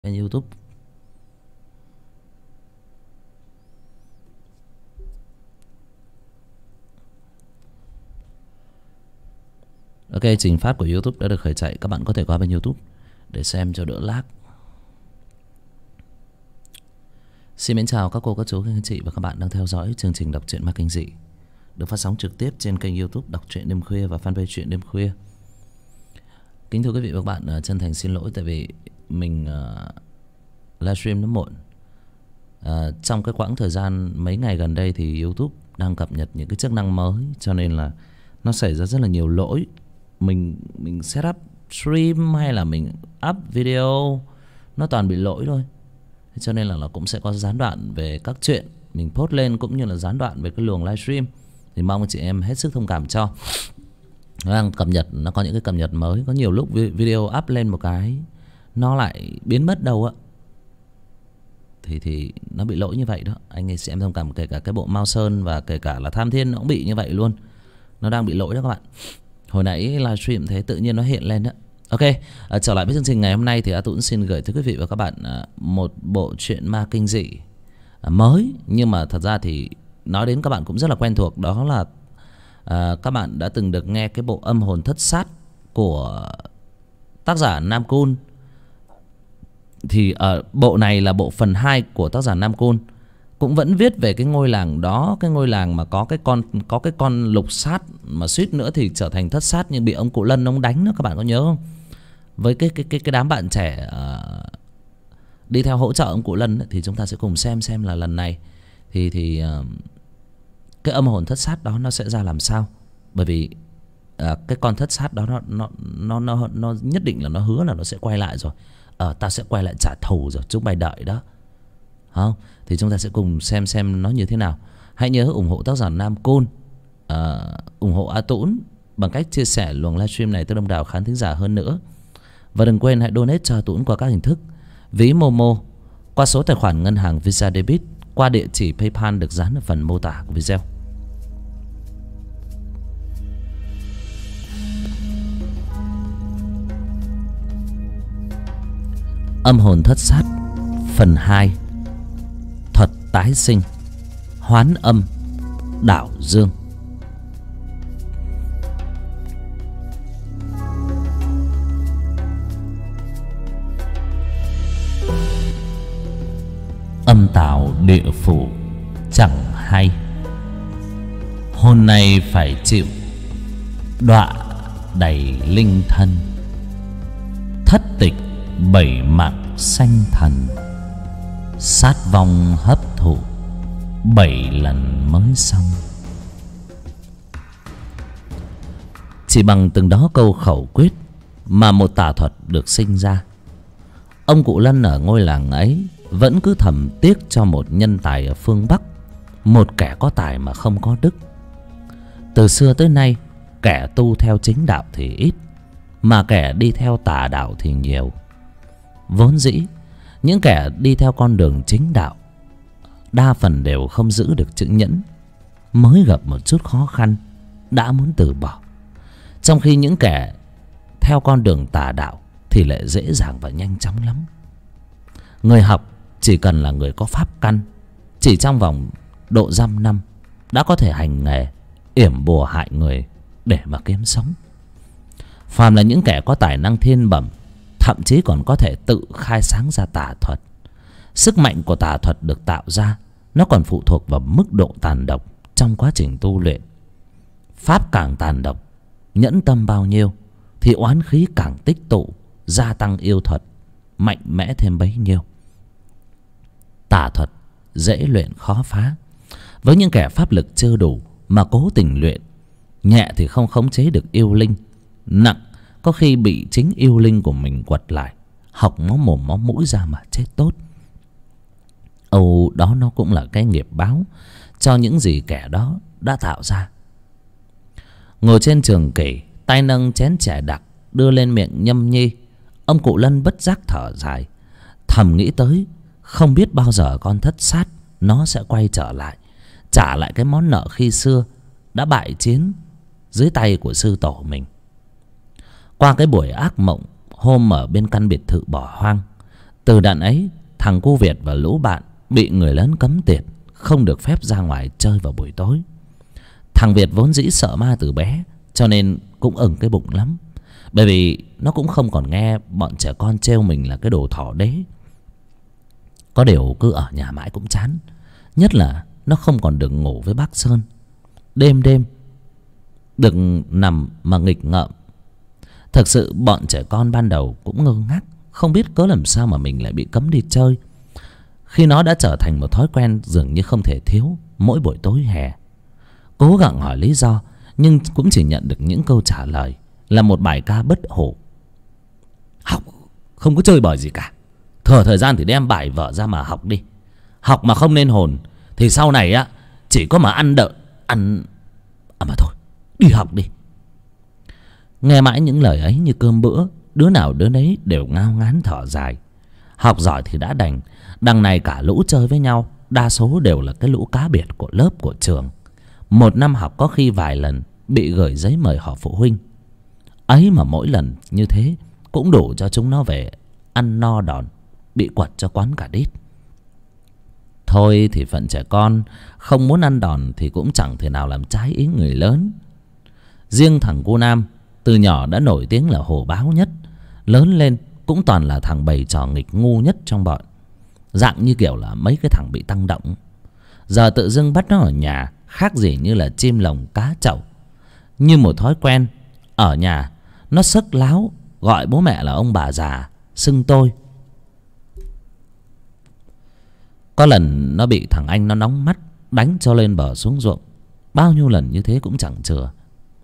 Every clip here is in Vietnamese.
kênh YouTube. Ok, trình phát của YouTube đã được khởi chạy. Các bạn có thể qua bên YouTube để xem cho đỡ lag. Xin mến chào các cô, các chú, các anh chị và các bạn đang theo dõi chương trình đọc truyện ma kinh dị được phát sóng trực tiếp trên kênh YouTube Đọc Truyện Đêm Khuya và fanpage Truyện Đêm Khuya. Kính thưa quý vị và các bạn, chân thành xin lỗi tại vì mình livestream nó muộn. Trong cái quãng thời gian mấy ngày gần đây thì YouTube đang cập nhật những cái chức năng mới, cho nên là nó xảy ra rất là nhiều lỗi. Mình set up stream hay là mình up video nó toàn bị lỗi thôi. Cho nên là cũng sẽ có gián đoạn về các chuyện mình post lên, cũng như là gián đoạn về cái luồng livestream. Thì mong chị em hết sức thông cảm cho. Nó đang cập nhật, nó có những cái cập nhật mới. Có nhiều lúc video up lên một cái nó lại biến mất đâu ạ. Thì nó bị lỗi như vậy đó. Anh ấy sẽ em thông cảm, kể cả cái bộ Mao Sơn và kể cả là Tham Thiên nó cũng bị như vậy luôn. Nó đang bị lỗi đó các bạn. Hồi nãy livestream thế tự nhiên nó hiện lên đó. Ok, trở lại với chương trình ngày hôm nay thì A Tũng xin gửi tới quý vị và các bạn một bộ truyện ma kinh dị mới. Nhưng mà thật ra thì nói đến các bạn cũng rất là quen thuộc. Đó là các bạn đã từng được nghe cái bộ Âm Hồn Thất Sát của tác giả Nam Cun. Thì bộ này là bộ phần 2 của tác giả Nam Cun. Cũng vẫn viết về cái ngôi làng đó, cái ngôi làng mà có cái con lục sát mà suýt nữa thì trở thành thất sát, nhưng bị ông cụ Lân ông đánh đó, các bạn có nhớ không? Với cái đám bạn trẻ đi theo hỗ trợ ông cụ Lân ấy, thì chúng ta sẽ cùng xem là lần này thì cái âm hồn thất sát đó nó sẽ ra làm sao. Bởi vì cái con thất sát đó nó nhất định là nó hứa là nó sẽ quay lại rồi. Ta sẽ quay lại trả thù rồi, chúng mày đợi đó. Không? Thì chúng ta sẽ cùng xem nó như thế nào. Hãy nhớ ủng hộ tác giả Nam Cun, ủng hộ A Tũng bằng cách chia sẻ luồng livestream này tới đông đảo khán thính giả hơn nữa. Và đừng quên hãy donate cho A Tũng qua các hình thức: ví Momo, qua số tài khoản ngân hàng Visa Debit, qua địa chỉ PayPal được dán ở phần mô tả của video. Âm hồn thất sát phần 2. Thuật tái sinh, hoán âm, đảo dương. Âm tào địa phủ chẳng hay, hôm nay phải chịu đọa đầy linh thân. Thất tịch 7 mạng sanh thần, sát vong hấp thụ 7 lần mới xong. Chỉ bằng từng đó câu khẩu quyết mà một tà thuật được sinh ra. Ông cụ Lân ở ngôi làng ấy vẫn cứ thầm tiếc cho một nhân tài ở phương Bắc, một kẻ có tài mà không có đức. Từ xưa tới nay, kẻ tu theo chính đạo thì ít, mà kẻ đi theo tà đạo thì nhiều. Vốn dĩ những kẻ đi theo con đường chính đạo đa phần đều không giữ được chữ nhẫn, mới gặp một chút khó khăn đã muốn từ bỏ. Trong khi những kẻ theo con đường tà đạo thì lại dễ dàng và nhanh chóng lắm. Người học chỉ cần là người có pháp căn, chỉ trong vòng độ dăm năm đã có thể hành nghề yểm bùa hại người để mà kiếm sống. Phàm là những kẻ có tài năng thiên bẩm, thậm chí còn có thể tự khai sáng ra tà thuật. Sức mạnh của tà thuật được tạo ra nó còn phụ thuộc vào mức độ tàn độc trong quá trình tu luyện. Pháp càng tàn độc, nhẫn tâm bao nhiêu thì oán khí càng tích tụ, gia tăng yêu thuật mạnh mẽ thêm bấy nhiêu. Tà thuật dễ luyện khó phá. Với những kẻ pháp lực chưa đủ mà cố tình luyện, nhẹ thì không khống chế được yêu linh, nặng có khi bị chính yêu linh của mình quật lại, hộc máu mồm máu mũi ra mà chết tốt. Âu đó nó cũng là cái nghiệp báo cho những gì kẻ đó đã tạo ra. Ngồi trên trường kỷ, tay nâng chén chè đặc đưa lên miệng nhâm nhi, ông cụ Lân bất giác thở dài, thầm nghĩ tới không biết bao giờ con thất sát nó sẽ quay trở lại, trả lại cái món nợ khi xưa đã bại chiến dưới tay của sư tổ mình. Qua cái buổi ác mộng hôm ở bên căn biệt thự bỏ hoang, Từ đợt ấy, thằng cu Việt và lũ bạn bị người lớn cấm tiệt, không được phép ra ngoài chơi vào buổi tối. Thằng Việt vốn dĩ sợ ma từ bé, cho nên cũng ửng cái bụng lắm. Bởi vì nó cũng không còn nghe bọn trẻ con trêu mình là cái đồ thỏ đế. Có điều cứ ở nhà mãi cũng chán. Nhất là nó không còn được ngủ với bác Sơn. Đêm đêm được nằm mà nghịch ngợm. Thực sự bọn trẻ con ban đầu cũng ngơ ngác, không biết cớ làm sao mà mình lại bị cấm đi chơi, khi nó đã trở thành một thói quen dường như không thể thiếu mỗi buổi tối hè. Cố gắng hỏi lý do, nhưng cũng chỉ nhận được những câu trả lời là một bài ca bất hủ. Học không có chơi bời gì cả, thừa thời gian thì đem bài vở ra mà học đi. Học mà không nên hồn thì sau này á chỉ có mà ăn mà thôi, đi học đi. Nghe mãi những lời ấy như cơm bữa, đứa nào đứa nấy đều ngao ngán thở dài. Học giỏi thì đã đành, đằng này cả lũ chơi với nhau đa số đều là cái lũ cá biệt của lớp của trường. Một năm học có khi vài lần bị gửi giấy mời họp phụ huynh. Ấy mà mỗi lần như thế cũng đủ cho chúng nó về ăn no đòn, bị quật cho quán cả đít. Thôi thì phận trẻ con không muốn ăn đòn thì cũng chẳng thể nào làm trái ý người lớn. Riêng thằng cu Nam từ nhỏ đã nổi tiếng là hổ báo nhất, lớn lên cũng toàn là thằng bày trò nghịch ngu nhất trong bọn. Dạng như kiểu là mấy cái thằng bị tăng động. Giờ tự dưng bắt nó ở nhà khác gì như là chim lồng cá chậu. Như một thói quen, ở nhà nó sấc láo gọi bố mẹ là ông bà già, xưng tôi. Có lần nó bị thằng anh nó nóng mắt đánh cho lên bờ xuống ruộng. Bao nhiêu lần như thế cũng chẳng chừa.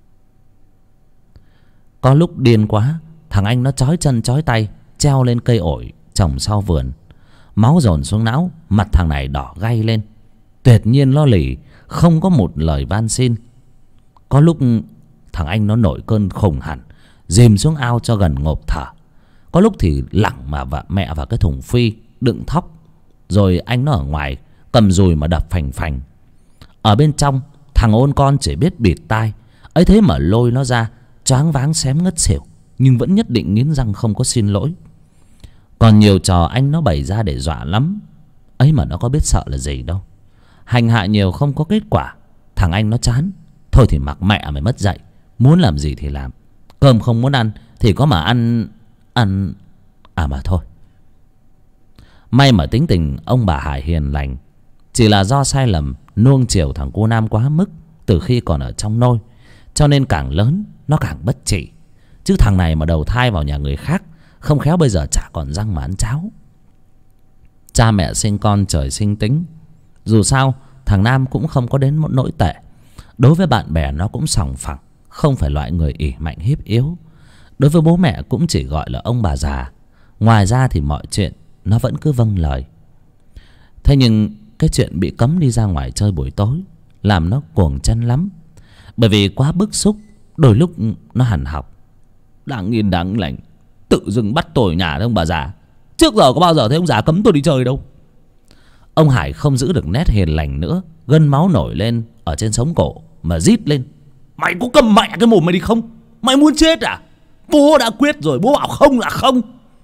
Có lúc điên quá, thằng anh nó trói chân trói tay treo lên cây ổi trồng sau vườn. Máu dồn xuống não, mặt thằng này đỏ gay lên. Tuyệt nhiên lo lì, không có một lời van xin. Có lúc thằng anh nó nổi cơn khùng hẳn, dìm xuống ao cho gần ngộp thở. Có lúc thì lẳng mà mẹ vào cái thùng phi đựng thóc, rồi anh nó ở ngoài cầm dùi mà đập phành phành. Ở bên trong, thằng ôn con chỉ biết bịt tai, ấy thế mà lôi nó ra choáng váng xém ngất xỉu, nhưng vẫn nhất định nghiến răng không có xin lỗi. Còn nhiều trò anh nó bày ra để dọa lắm, ấy mà nó có biết sợ là gì đâu. Hành hạ nhiều không có kết quả, thằng anh nó chán. Thôi thì mặc mẹ mày mất dạy, muốn làm gì thì làm. Cơm không muốn ăn thì có mà ăn mà thôi. May mà tính tình ông bà Hải hiền lành, chỉ là do sai lầm nuông chiều thằng cu Nam quá mức từ khi còn ở trong nôi, cho nên càng lớn nó càng bất trị. Chứ thằng này mà đầu thai vào nhà người khác, không khéo bây giờ chả còn răng mà ăn cháo. Cha mẹ sinh con trời sinh tính. Dù sao thằng Nam cũng không có đến một nỗi tệ. Đối với bạn bè nó cũng sòng phẳng, không phải loại người ỷ mạnh hiếp yếu. Đối với bố mẹ cũng chỉ gọi là ông bà già. Ngoài ra thì mọi chuyện nó vẫn cứ vâng lời. Thế nhưng cái chuyện bị cấm đi ra ngoài chơi buổi tối làm nó cuồng chân lắm. Bởi vì quá bức xúc, đôi lúc nó hằn học. Đáng yên đáng lành, tự dưng bắt tôi ở nhà đấy ông bà già. Trước giờ có bao giờ thấy ông già cấm tôi đi chơi đâu. Ông Hải không giữ được nét hiền lành nữa, gân máu nổi lên ở trên sống cổ mà rít lên. Mày có cầm mẹ cái mồm mày đi không? Mày muốn chết à? Bố đã quyết rồi, bố bảo không là không.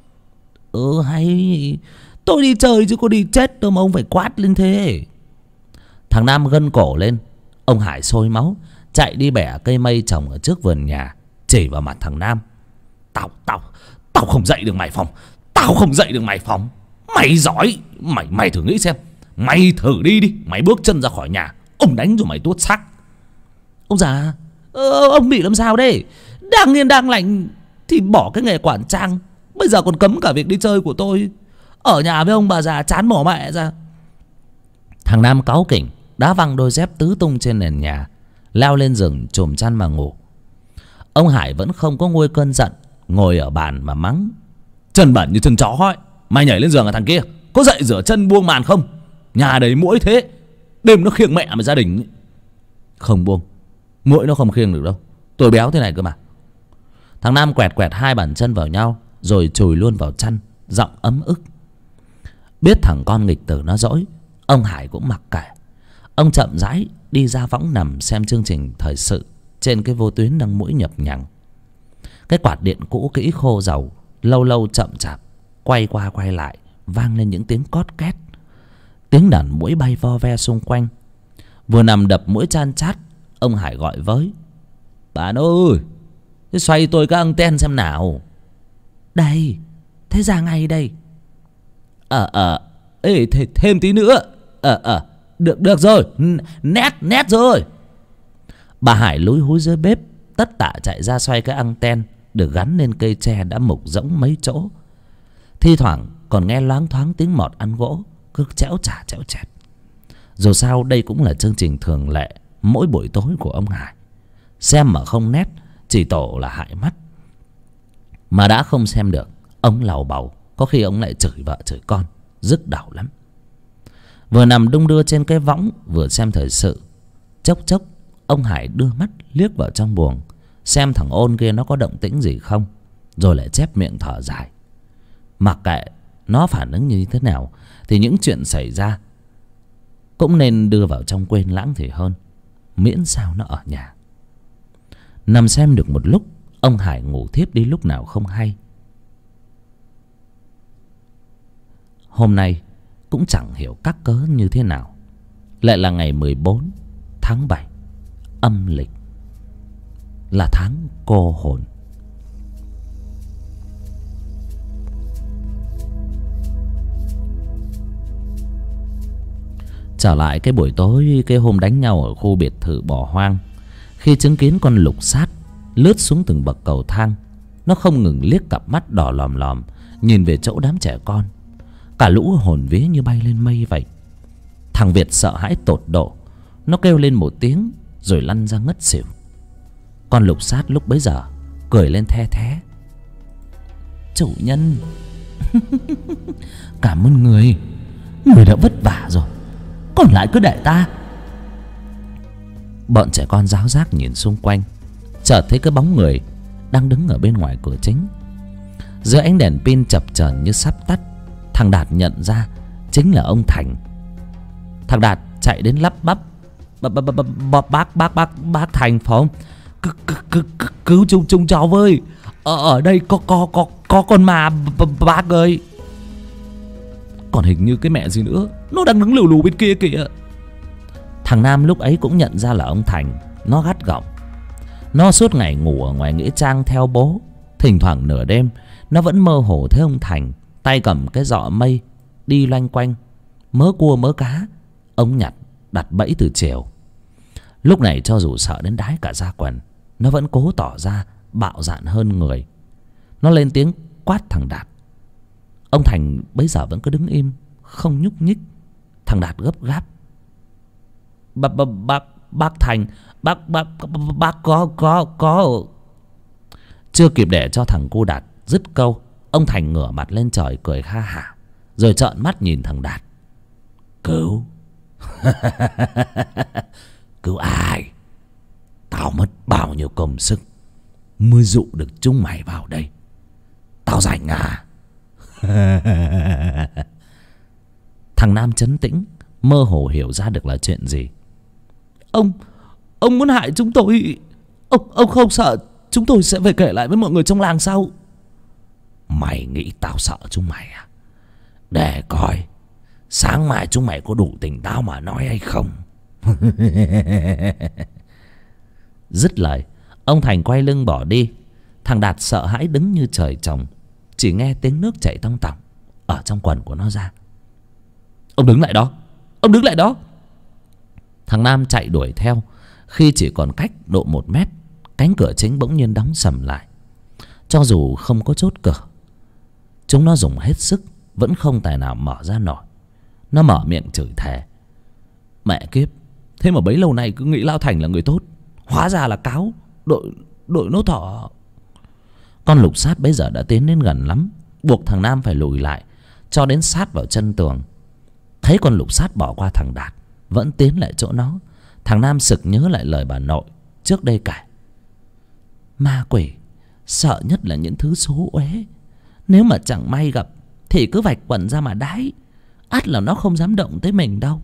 Hay tôi đi chơi chứ có đi chết đâu mà ông phải quát lên thế. Thằng Nam gân cổ lên. Ông Hải sôi máu chạy đi bẻ cây mây trồng ở trước vườn nhà, chỉ vào mặt thằng Nam. Tao không dậy được mày phòng. Tao không dậy được mày phòng. Mày giỏi. Mày thử nghĩ xem. Mày thử đi. Mày bước chân ra khỏi nhà, ông đánh rồi mày tuốt xác. Ông già, ông bị làm sao đấy? Đang yên đang lành thì bỏ cái nghề quản trang, bây giờ còn cấm cả việc đi chơi của tôi. Ở nhà với ông bà già chán bỏ mẹ ra. Thằng Nam cáu kỉnh đá văng đôi dép tứ tung trên nền nhà, leo lên giường chùm chăn mà ngủ. Ông Hải vẫn không có nguôi cơn giận, ngồi ở bàn mà mắng. Chân bẩn như chân chó ấy. Mày nhảy lên giường ở thằng kia, có dậy rửa chân buông màn không? Nhà đầy muỗi thế, đêm nó khiêng mẹ mà gia đình ấy. Không buông, muỗi nó không khiêng được đâu, tôi béo thế này cơ mà. Thằng Nam quẹt quẹt hai bàn chân vào nhau rồi chùi luôn vào chăn, giọng ấm ức. Biết thằng con nghịch tử nó dỗi, ông Hải cũng mặc kệ. Ông chậm rãi đi ra võng nằm xem chương trình thời sự trên cái vô tuyến đang mũi nhập nhằng. Cái quạt điện cũ kỹ khô dầu lâu lâu chậm chạp quay qua quay lại, vang lên những tiếng cót két. Tiếng đàn muỗi bay vo ve xung quanh. Vừa nằm đập mũi chan chát, ông Hải gọi với: "Bạn ơi, thế xoay tôi cái anten xem nào." "Đây, thế ra ngay đây." Ê, thêm tí nữa. Được rồi, nét rồi." Bà Hải lúi húi dưới bếp, tất tả chạy ra xoay cái anten được gắn lên cây tre đã mục rỗng mấy chỗ. Thi thoảng còn nghe loáng thoáng tiếng mọt ăn gỗ cứ chẽo chả chẽo chẹt. Dù sao đây cũng là chương trình thường lệ mỗi buổi tối của ông Hải. Xem mà không nét chỉ tổ là hại mắt. Mà đã không xem được, ông lầu bầu, có khi ông lại chửi vợ chửi con, nhức đầu lắm. Vừa nằm đung đưa trên cái võng vừa xem thời sự, chốc chốc ông Hải đưa mắt liếc vào trong buồng xem thằng Ôn kia nó có động tĩnh gì không, rồi lại chép miệng thở dài. Mặc kệ nó phản ứng như thế nào thì những chuyện xảy ra cũng nên đưa vào trong quên lãng thì hơn, miễn sao nó ở nhà. Nằm xem được một lúc, ông Hải ngủ thiếp đi lúc nào không hay. Hôm nay cũng chẳng hiểu các cớ như thế nào, lại là ngày 14 tháng 7 âm lịch, là tháng cô hồn. Trở lại cái buổi tối, cái hôm đánh nhau ở khu biệt thự bỏ hoang, khi chứng kiến con lục sát lướt xuống từng bậc cầu thang, nó không ngừng liếc cặp mắt đỏ lòm lòm nhìn về chỗ đám trẻ con. Cả lũ hồn vía như bay lên mây vậy. Thằng Việt sợ hãi tột độ, nó kêu lên một tiếng rồi lăn ra ngất xỉu. Con lục sát lúc bấy giờ cười lên the thé: "Chủ nhân, cảm ơn người đã vất vả rồi, còn lại cứ để ta." Bọn trẻ con ráo rác nhìn xung quanh, chợt thấy cái bóng người đang đứng ở bên ngoài cửa chính. Dưới ánh đèn pin chập chờn như sắp tắt, thằng Đạt nhận ra chính là ông Thành. Thằng Đạt chạy đến lắp bắp: Bác Thành phải không? Cứu chúng cháu với, ở đây có con ma bác ơi." Còn hình như cái mẹ gì nữa, nó đang đứng lù lù bên kia kìa. Thằng Nam lúc ấy cũng nhận ra là ông Thành. Nó gắt gỏng. Nó suốt ngày ngủ ở ngoài nghĩa trang theo bố. Thỉnh thoảng nửa đêm nó vẫn mơ hồ thấy ông Thành tay cầm cái giọ mây đi loanh quanh, mớ cua mớ cá ông nhặt đặt bẫy từ chiều. Lúc này cho dù sợ đến đái cả da quần, nó vẫn cố tỏ ra bạo dạn hơn người. Nó lên tiếng quát thằng Đạt. Ông Thành bấy giờ vẫn cứ đứng im không nhúc nhích. Thằng Đạt gấp gáp: Bác Thành, bác có. Chưa kịp để cho thằng cu Đạt dứt câu, ông Thành ngửa mặt lên trời cười ha hả, rồi trợn mắt nhìn thằng Đạt: "Cứu? Cứu ai? Tao mất bao nhiêu công sức mới dụ được chúng mày vào đây. Tao rảnh à?" Thằng Nam trấn tĩnh, mơ hồ hiểu ra được là chuyện gì. Ông muốn hại chúng tôi. Ông không sợ chúng tôi sẽ về kể lại với mọi người trong làng sau? Mày nghĩ tao sợ chúng mày à? Để coi sáng mai chúng mày có đủ tỉnh táo mà nói hay không. Dứt lời, ông Thành quay lưng bỏ đi. Thằng Đạt sợ hãi đứng như trời trồng, chỉ nghe tiếng nước chảy tong tỏng ở trong quần của nó ra. Ông đứng lại đó, ông đứng lại đó. Thằng Nam chạy đuổi theo. Khi chỉ còn cách độ 1 mét, cánh cửa chính bỗng nhiên đóng sầm lại. Cho dù không có chốt cửa, chúng nó dùng hết sức vẫn không tài nào mở ra nổi. Nó mở miệng chửi thề: "Mẹ kiếp, thế mà bấy lâu nay cứ nghĩ Lão Thành là người tốt, hóa ra là cáo đội nốt thỏ." Con lục sát bấy giờ đã tiến đến gần lắm, buộc thằng Nam phải lùi lại cho đến sát vào chân tường. Thấy con lục sát bỏ qua thằng Đạt vẫn tiến lại chỗ nó, thằng Nam sực nhớ lại lời bà nội trước đây kể: "Ma quỷ sợ nhất là những thứ xấu uế. Nếu mà chẳng may gặp thì cứ vạch quần ra mà đái, ắt là nó không dám động tới mình đâu."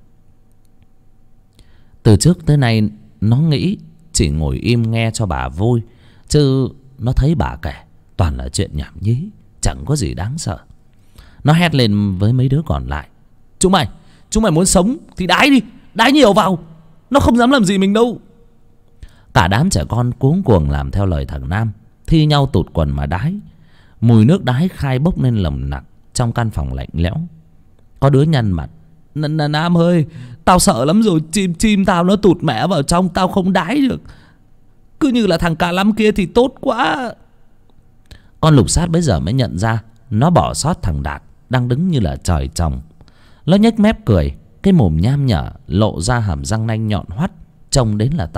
Từ trước tới nay nó nghĩ chỉ ngồi im nghe cho bà vui, chứ nó thấy bà kể toàn là chuyện nhảm nhí, chẳng có gì đáng sợ. Nó hét lên với mấy đứa còn lại: Chúng mày muốn sống thì đái đi, đái nhiều vào, nó không dám làm gì mình đâu. Cả đám trẻ con cuống cuồng làm theo lời thằng Nam, thi nhau tụt quần mà đái. Mùi nước đái khai bốc lên nồng nặc trong căn phòng lạnh lẽo. Có đứa nhăn mặt: Nam ơi, tao sợ lắm rồi, chim tao nó tụt mẹ vào trong, tao không đái được. Cứ như là thằng Cả Lăm kia thì tốt quá. Con Lục Sát bấy giờ mới nhận ra nó bỏ sót thằng Đạt đang đứng như là trời trồng. Nó nhếch mép cười, cái mồm nham nhở lộ ra hàm răng nanh nhọn hoắt, trông đến là tởm.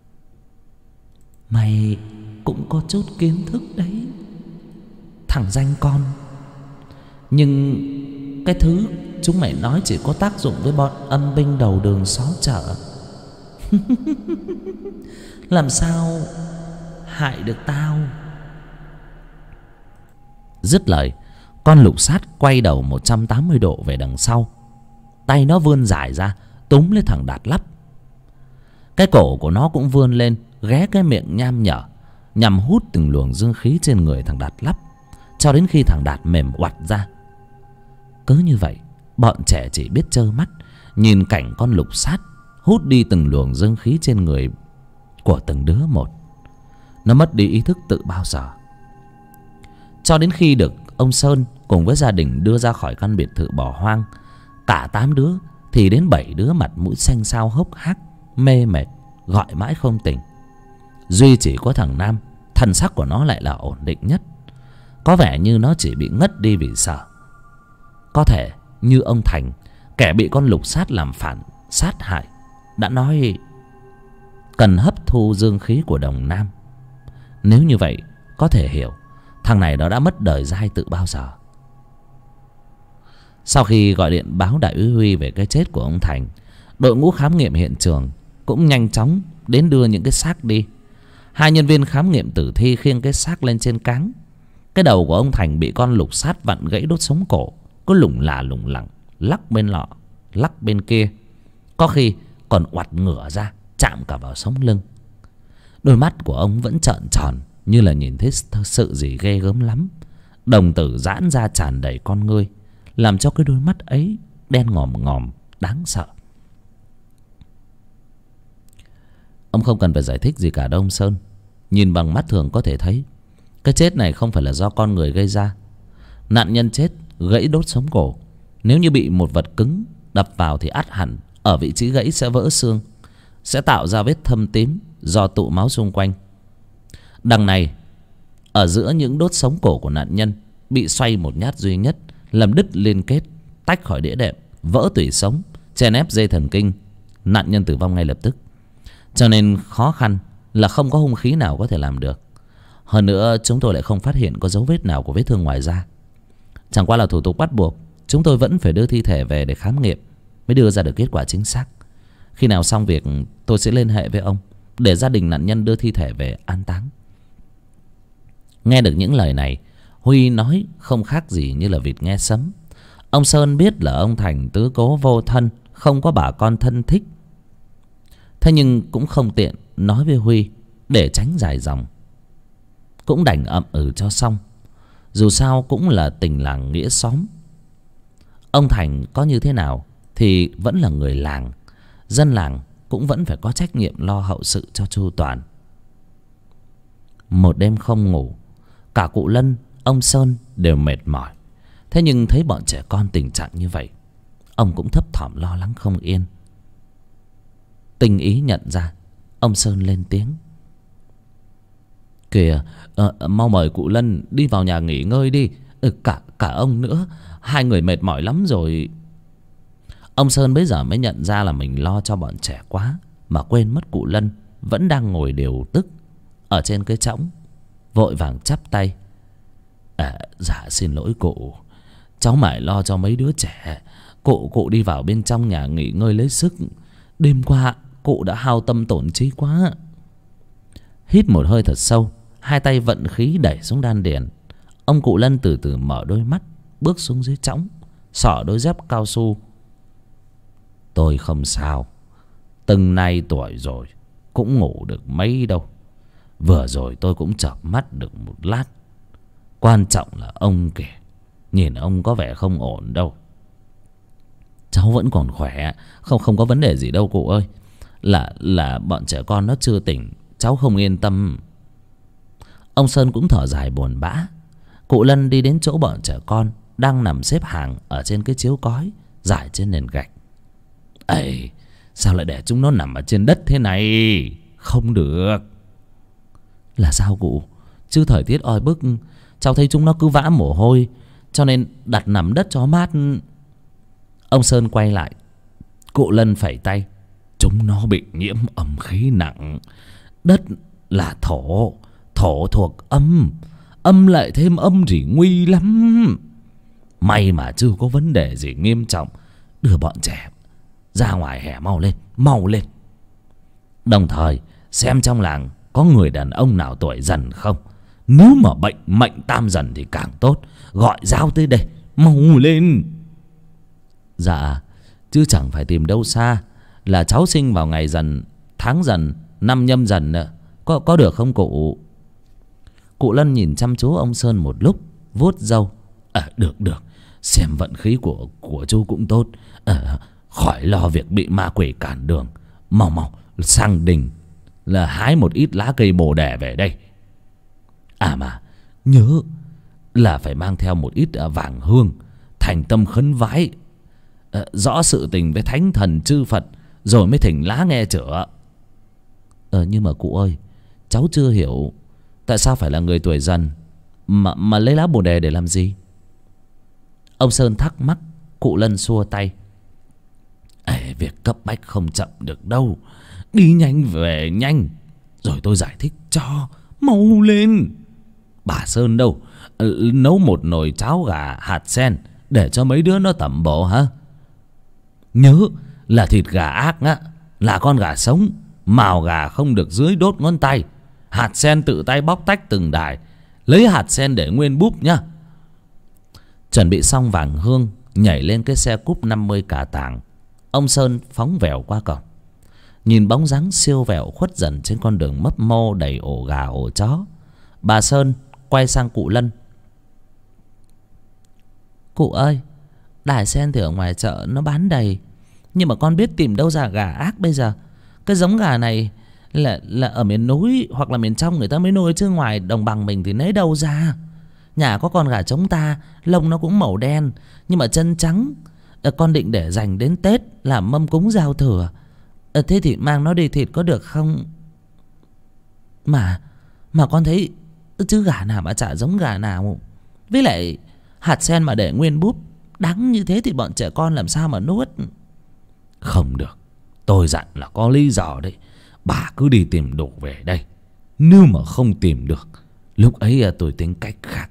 Mày cũng có chút kiến thức đấy, thằng danh con. Nhưng cái thứ chúng mày nói chỉ có tác dụng với bọn âm binh đầu đường xó chợ. Làm sao hại được tao. Dứt lời, con Lục Sát quay đầu 180 độ về đằng sau. Tay nó vươn dài ra túm lấy thằng Đạt Lắp. Cái cổ của nó cũng vươn lên, ghé cái miệng nham nhở, nhằm hút từng luồng dương khí trên người thằng Đạt Lắp, cho đến khi thằng Đạt mềm oặt ra. Cứ như vậy, bọn trẻ chỉ biết trơ mắt nhìn cảnh con Lục Sát hút đi từng luồng dương khí trên người của từng đứa một. Nó mất đi ý thức tự bao giờ. Cho đến khi được ông Sơn cùng với gia đình đưa ra khỏi căn biệt thự bỏ hoang, cả 8 đứa thì đến 7 đứa mặt mũi xanh xao hốc hác, mê mệt, gọi mãi không tỉnh. Duy chỉ có thằng Nam, thần sắc của nó lại là ổn định nhất. Có vẻ như nó chỉ bị ngất đi vì sợ. Có thể như ông Thành, kẻ bị con Lục Sát làm phản sát hại, đã nói cần hấp thu dương khí của đồng Nam. Nếu như vậy, có thể hiểu thằng này nó đã mất đời dai tự bao giờ. Sau khi gọi điện báo đại úy Huy về cái chết của ông Thành, đội ngũ khám nghiệm hiện trường cũng nhanh chóng đến đưa những cái xác đi. 2 nhân viên khám nghiệm tử thi khiêng cái xác lên trên cáng. Cái đầu của ông Thành bị con Lục Sát vặn gãy đốt sống cổ, cứ lủng lẳng lắc bên nọ lắc bên kia, có khi còn oặt ngửa ra chạm cả vào sống lưng. Đôi mắt của ông vẫn trợn tròn như là nhìn thấy sự gì ghê gớm lắm. Đồng tử giãn ra tràn đầy con ngươi, làm cho cái đôi mắt ấy đen ngòm ngòm đáng sợ. Ông không cần phải giải thích gì cả đâu ông Sơn. Nhìn bằng mắt thường có thể thấy cái chết này không phải là do con người gây ra. Nạn nhân chết gãy đốt sống cổ, nếu như bị một vật cứng đập vào thì ắt hẳn ở vị trí gãy sẽ vỡ xương, sẽ tạo ra vết thâm tím do tụ máu xung quanh. Đằng này, ở giữa những đốt sống cổ của nạn nhân bị xoay một nhát duy nhất, làm đứt liên kết, tách khỏi đĩa đệm, vỡ tủy sống, chèn ép dây thần kinh. Nạn nhân tử vong ngay lập tức. Cho nên khó khăn là không có hung khí nào có thể làm được. Hơn nữa chúng tôi lại không phát hiện có dấu vết nào của vết thương ngoài da. Chẳng qua là thủ tục bắt buộc, chúng tôi vẫn phải đưa thi thể về để khám nghiệm mới đưa ra được kết quả chính xác. Khi nào xong việc tôi sẽ liên hệ với ông để gia đình nạn nhân đưa thi thể về an táng. Nghe được những lời này, Huy nói không khác gì như là vịt nghe sấm. Ông Sơn biết là ông Thành tứ cố vô thân, không có bà con thân thích. Thế nhưng cũng không tiện nói với Huy để tránh dài dòng, cũng đành ậm ừ cho xong. Dù sao cũng là tình làng nghĩa xóm. Ông Thành có như thế nào thì vẫn là người làng, dân làng cũng vẫn phải có trách nhiệm lo hậu sự cho chu toàn. Một đêm không ngủ, cả cụ Lân, ông Sơn đều mệt mỏi. Thế nhưng thấy bọn trẻ con tình trạng như vậy, ông cũng thấp thỏm lo lắng không yên. Tinh ý nhận ra, ông Sơn lên tiếng: Kìa, mau mời cụ Lân đi vào nhà nghỉ ngơi đi. Cả ông nữa, 2 người mệt mỏi lắm rồi. Ông Sơn bấy giờ mới nhận ra là mình lo cho bọn trẻ quá, mà quên mất cụ Lân vẫn đang ngồi điều tức ở trên cái chõng, vội vàng chắp tay: Dạ xin lỗi cụ, cháu mải lo cho mấy đứa trẻ. Cụ đi vào bên trong nhà nghỉ ngơi lấy sức. Đêm qua cụ đã hao tâm tổn trí quá. Hít một hơi thật sâu, 2 tay vận khí đẩy xuống đan điền. Ông cụ Lân từ từ mở đôi mắt, bước xuống dưới chõng, xỏ đôi dép cao su. Tôi không sao, từng nay tuổi rồi, cũng ngủ được mấy đâu. Vừa rồi tôi cũng chợp mắt được một lát. Quan trọng là ông kìa, nhìn ông có vẻ không ổn đâu. Cháu vẫn còn khỏe, không có vấn đề gì đâu cụ ơi. Là bọn trẻ con nó chưa tỉnh, cháu không yên tâm. Ông Sơn cũng thở dài buồn bã. Cụ Lân đi đến chỗ bọn trẻ con đang nằm xếp hàng ở trên cái chiếu cói rải trên nền gạch. Ây, sao lại để chúng nó nằm ở trên đất thế này? Không được. Là sao cụ? Chứ thời tiết oi bức, cháu thấy chúng nó cứ vã mồ hôi, cho nên đặt nằm đất cho mát. Ông Sơn quay lại. Cụ Lân phẩy tay. Chúng nó bị nhiễm âm khí nặng. Đất là thổ, thổ thuộc âm, âm lại thêm âm thì nguy lắm. May mà chưa có vấn đề gì nghiêm trọng. Đưa bọn trẻ ra ngoài hè mau lên, mau lên. Đồng thời xem trong làng có người đàn ông nào tuổi dần không. Nếu mà bệnh mệnh tam dần thì càng tốt. Gọi giao tới đây, mau lên. Dạ, chứ chẳng phải tìm đâu xa. Là cháu sinh vào ngày dần, tháng dần, năm nhâm dần nữa. Có được không cụ? Cụ Lân nhìn chăm chú ông Sơn một lúc, vuốt râu. Được. Xem vận khí của chú cũng tốt. Khỏi lo việc bị ma quỷ cản đường. Mau sang đình là hái một ít lá cây bồ đề về đây. Mà nhớ là phải mang theo một ít vàng hương, thành tâm khấn vái, rõ sự tình với thánh thần chư Phật, rồi mới thỉnh lá nghe chữa. Nhưng mà cụ ơi, cháu chưa hiểu tại sao phải là người tuổi dần mà lấy lá bồ đề để làm gì? Ông Sơn thắc mắc. Cụ Lân xua tay. Việc cấp bách không chậm được đâu. Đi nhanh về nhanh, rồi tôi giải thích cho. Mau lên. Bà Sơn đâu? Nấu một nồi cháo gà hạt sen để cho mấy đứa nó tẩm bổ hả? Nhớ là thịt gà ác á, là con gà sống. Mào gà không được dưới đốt ngón tay. Hạt sen tự tay bóc tách từng đài, lấy hạt sen để nguyên búp nhá. Chuẩn bị xong vàng hương, nhảy lên cái xe cúp 50 cả tàng, ông Sơn phóng vèo qua cổng. Nhìn bóng dáng siêu vẹo khuất dần trên con đường mấp mô đầy ổ gà ổ chó, bà Sơn quay sang cụ Lân. Cụ ơi, đài sen thì ở ngoài chợ nó bán đầy, nhưng mà con biết tìm đâu ra gà ác bây giờ? Cái giống gà này là ở miền núi hoặc là miền trong người ta mới nuôi, chứ ngoài đồng bằng mình thì lấy đâu ra? Nhà có con gà trống ta, lông nó cũng màu đen nhưng mà chân trắng. Con định để dành đến Tết làm mâm cúng giao thừa. Thế thì mang nó đi thịt có được không? Mà con thấy chứ gà nào mà chả giống gà nào. Với lại hạt sen mà để nguyên búp đắng như thế thì bọn trẻ con làm sao mà nuốt? Không được, tôi dặn là có lý do đấy. Bà cứ đi tìm đồ về đây. Nếu mà không tìm được, lúc ấy tôi tính cách khác.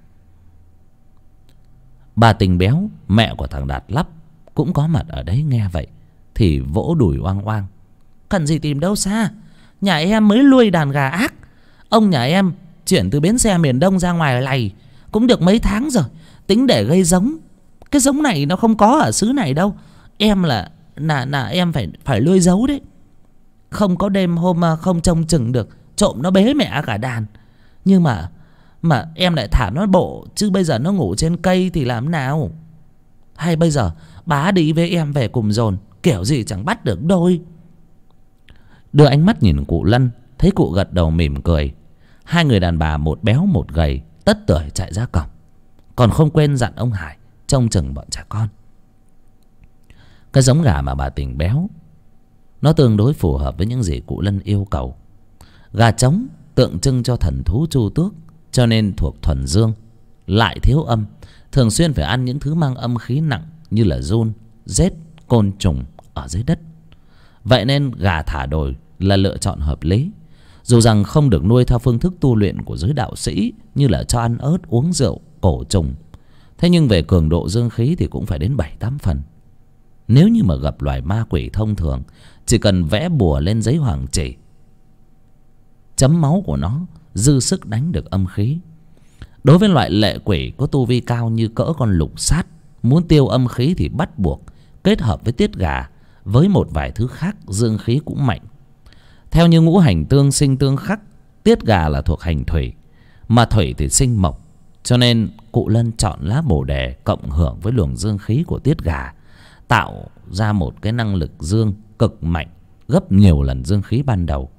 Bà Tình Béo, mẹ của thằng Đạt Lắp, cũng có mặt ở đấy nghe vậy thì vỗ đùi oang oang. Cần gì tìm đâu xa, nhà em mới nuôi đàn gà ác. Ông nhà em chuyển từ bến xe miền Đông ra ngoài này cũng được mấy tháng rồi, tính để gây giống. Cái giống này nó không có ở xứ này đâu. Em là em phải nuôi giấu đấy. Không có đêm hôm mà không trông chừng được, trộm nó bế mẹ cả đàn. Nhưng mà em lại thả nó bộ, chứ bây giờ nó ngủ trên cây thì làm nào? Hay bây giờ bá đi với em về cùng dồn, kiểu gì chẳng bắt được đôi. Đưa ánh mắt nhìn cụ Lân, thấy cụ gật đầu mỉm cười. Hai người đàn bà, một béo một gầy, tất tưởi chạy ra cổng, còn không quên dặn ông Hải trông chừng bọn trẻ con. Cái giống gà mà bà Tình Béo, nó tương đối phù hợp với những gì cụ Lân yêu cầu. Gà trống tượng trưng cho thần thú Chu Tước, cho nên thuộc thuần dương, lại thiếu âm, thường xuyên phải ăn những thứ mang âm khí nặng như là giun, rết, côn trùng ở dưới đất. Vậy nên gà thả đồi là lựa chọn hợp lý. Dù rằng không được nuôi theo phương thức tu luyện của giới đạo sĩ như là cho ăn ớt, uống rượu, cổ trùng, thế nhưng về cường độ dương khí thì cũng phải đến 7-8 phần. Nếu như mà gặp loài ma quỷ thông thường, chỉ cần vẽ bùa lên giấy hoàng chỉ, chấm máu của nó dư sức đánh được âm khí. Đối với loại lệ quỷ có tu vi cao như cỡ con lục sát, muốn tiêu âm khí thì bắt buộc kết hợp với tiết gà với một vài thứ khác dương khí cũng mạnh. Theo như ngũ hành tương sinh tương khắc, tiết gà là thuộc hành thủy, mà thủy thì sinh mộc, cho nên cụ Lân chọn lá bồ đề cộng hưởng với luồng dương khí của tiết gà, tạo ra một cái năng lực dương cực mạnh, gấp nhiều lần dương khí ban đầu.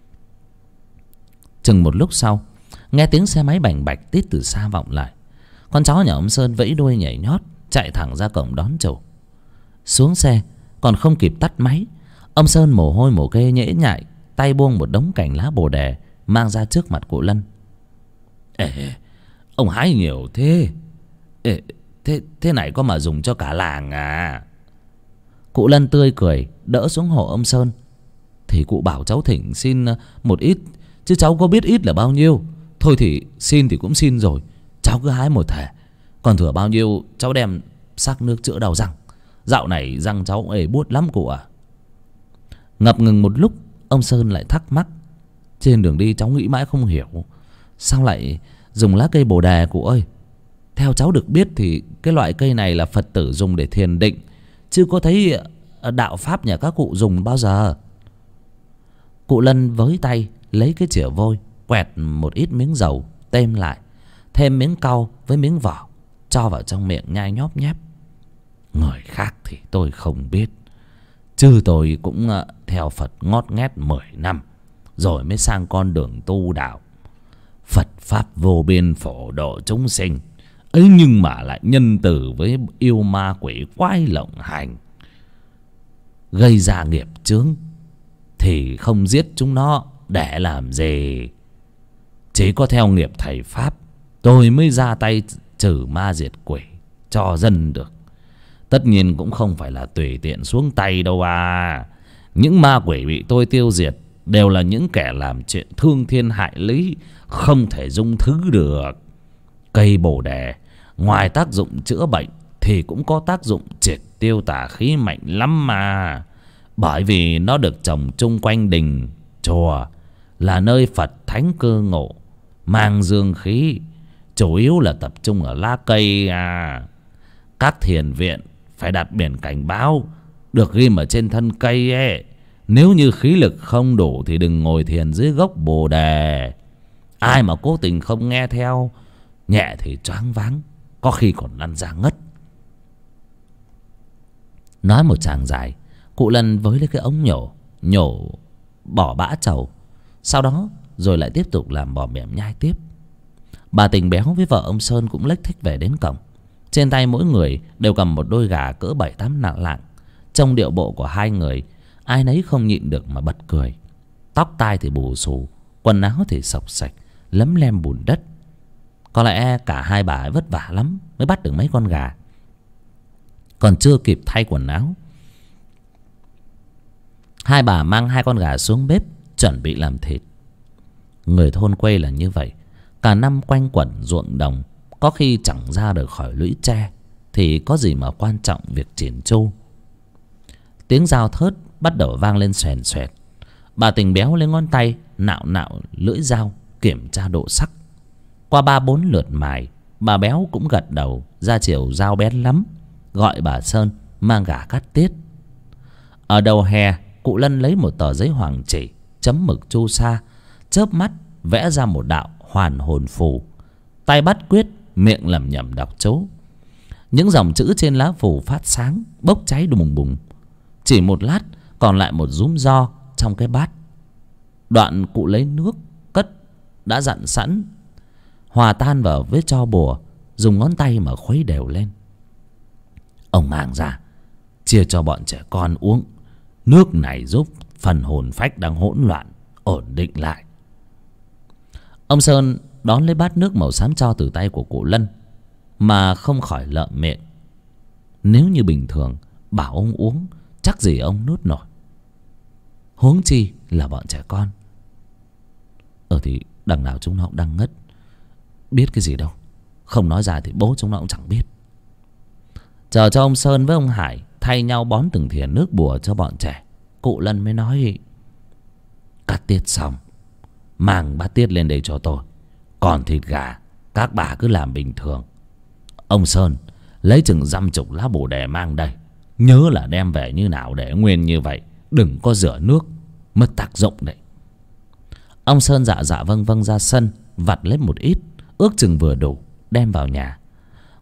Chừng một lúc sau, nghe tiếng xe máy bành bạch tít từ xa vọng lại. Con chó nhà ông Sơn vẫy đuôi nhảy nhót chạy thẳng ra cổng đón chủ. Xuống xe còn không kịp tắt máy, ông Sơn mồ hôi mồ kê nhễ nhại, tay buông một đống cành lá bồ đề mang ra trước mặt cụ Lân. Ê, ông hái nhiều thế. Ê, thế này có mà dùng cho cả làng à? Cụ Lân tươi cười đỡ xuống hộ ông Sơn. Thì cụ bảo cháu thỉnh xin một ít, chứ cháu có biết ít là bao nhiêu. Thôi thì xin thì cũng xin rồi, cháu cứ hái một thể. Còn thừa bao nhiêu cháu đem sắc nước chữa đau răng. Dạo này răng cháu cũng ê buốt lắm cụ ạ. Ngập ngừng một lúc, ông Sơn lại thắc mắc. Trên đường đi cháu nghĩ mãi không hiểu, sao lại dùng lá cây bồ đề cụ ơi? Theo cháu được biết thì cái loại cây này là Phật tử dùng để thiền định, chứ có thấy đạo pháp nhà các cụ dùng bao giờ. Cụ Lân với tay lấy cái chĩa vôi quẹt một ít miếng dầu têm lại, thêm miếng cau với miếng vỏ, cho vào trong miệng nhai nhóp nhép. Người khác thì tôi không biết, chứ tôi cũng theo Phật ngót nghét 10 năm rồi mới sang con đường tu đạo. Phật pháp vô biên phổ độ chúng sinh ấy, nhưng mà lại nhân từ với yêu ma quỷ quái lộng hành, gây ra nghiệp chướng thì không giết chúng nó để làm gì. Chỉ có theo nghiệp thầy pháp tôi mới ra tay trừ ma diệt quỷ cho dân được. Tất nhiên cũng không phải là tùy tiện xuống tay đâu à. Những ma quỷ bị tôi tiêu diệt đều là những kẻ làm chuyện thương thiên hại lý, không thể dung thứ được. Cây bồ đề ngoài tác dụng chữa bệnh thì cũng có tác dụng triệt tiêu tà khí mạnh lắm mà. Bởi vì nó được trồng chung quanh đình chùa, là nơi Phật thánh cư ngụ, mang dương khí, chủ yếu là tập trung ở lá cây à. Các thiền viện phải đặt biển cảnh báo được ghim ở trên thân cây ấy. Nếu như khí lực không đủ thì đừng ngồi thiền dưới gốc bồ đề. Ai mà cố tình không nghe theo, nhẹ thì choáng váng, có khi còn lăn ra ngất. Nói một tràng dài, cụ Lân với lấy cái ống nhổ bỏ bã trầu, sau đó rồi lại tiếp tục làm bò bẻm nhai tiếp. Bà Tình béo với vợ ông Sơn cũng lếch thếch về đến cổng. Trên tay mỗi người đều cầm một đôi gà cỡ 7-8 lạng. Trong điệu bộ của hai người, ai nấy không nhịn được mà bật cười. Tóc tai thì bù xù, quần áo thì xộc xạch, lấm lem bùn đất. Có lẽ cả hai bà ấy vất vả lắm mới bắt được mấy con gà. Còn chưa kịp thay quần áo, hai bà mang hai con gà xuống bếp chuẩn bị làm thịt. Người thôn quê là như vậy, cả năm quanh quẩn ruộng đồng, có khi chẳng ra được khỏi lũy tre, thì có gì mà quan trọng việc chỉn chu. Tiếng dao thớt bắt đầu vang lên xoèn xoẹt. Bà Tình béo lên ngón tay nạo nạo lưỡi dao kiểm tra độ sắc. Qua 3-4 lượt mài, bà béo cũng gật đầu ra chiều dao bén lắm, gọi bà Sơn mang gà cắt tiết. Ở đầu hè, cụ Lân lấy một tờ giấy hoàng chỉ, chấm mực chu sa, chớp mắt vẽ ra một đạo hoàn hồn phù, tay bắt quyết, miệng lẩm nhẩm đọc chú. Những dòng chữ trên lá phù phát sáng, bốc cháy đùng bùng. Chỉ một lát còn lại một rúm ro trong cái bát. Đoạn cụ lấy nước cất đã dặn sẵn, hòa tan vào với tro bùa, dùng ngón tay mà khuấy đều lên. Ông mang ra chia cho bọn trẻ con uống. Nước này giúp phần hồn phách đang hỗn loạn ổn định lại. Ông Sơn đón lấy bát nước màu xám tro từ tay của cụ Lân mà không khỏi lợm miệng. Nếu như bình thường bảo ông uống, chắc gì ông nuốt nổi, huống chi là bọn trẻ con. Thì đằng nào chúng nó cũng đang ngất, biết cái gì đâu. Không nói ra thì bố chúng nó cũng chẳng biết. Chờ cho ông Sơn với ông Hải thay nhau bón từng thìa nước bùa cho bọn trẻ, cụ Lân mới nói: cắt tiết xong, mang bát tiết lên đây cho tôi. Còn thịt gà các bà cứ làm bình thường. Ông Sơn lấy chừng 50 lá bồ đề mang đây. Nhớ là đem về như nào để nguyên như vậy, đừng có rửa nước, mất tác dụng đấy. Ông Sơn dạ dạ vâng vâng ra sân vặt lấy một ít, ước chừng vừa đủ đem vào nhà.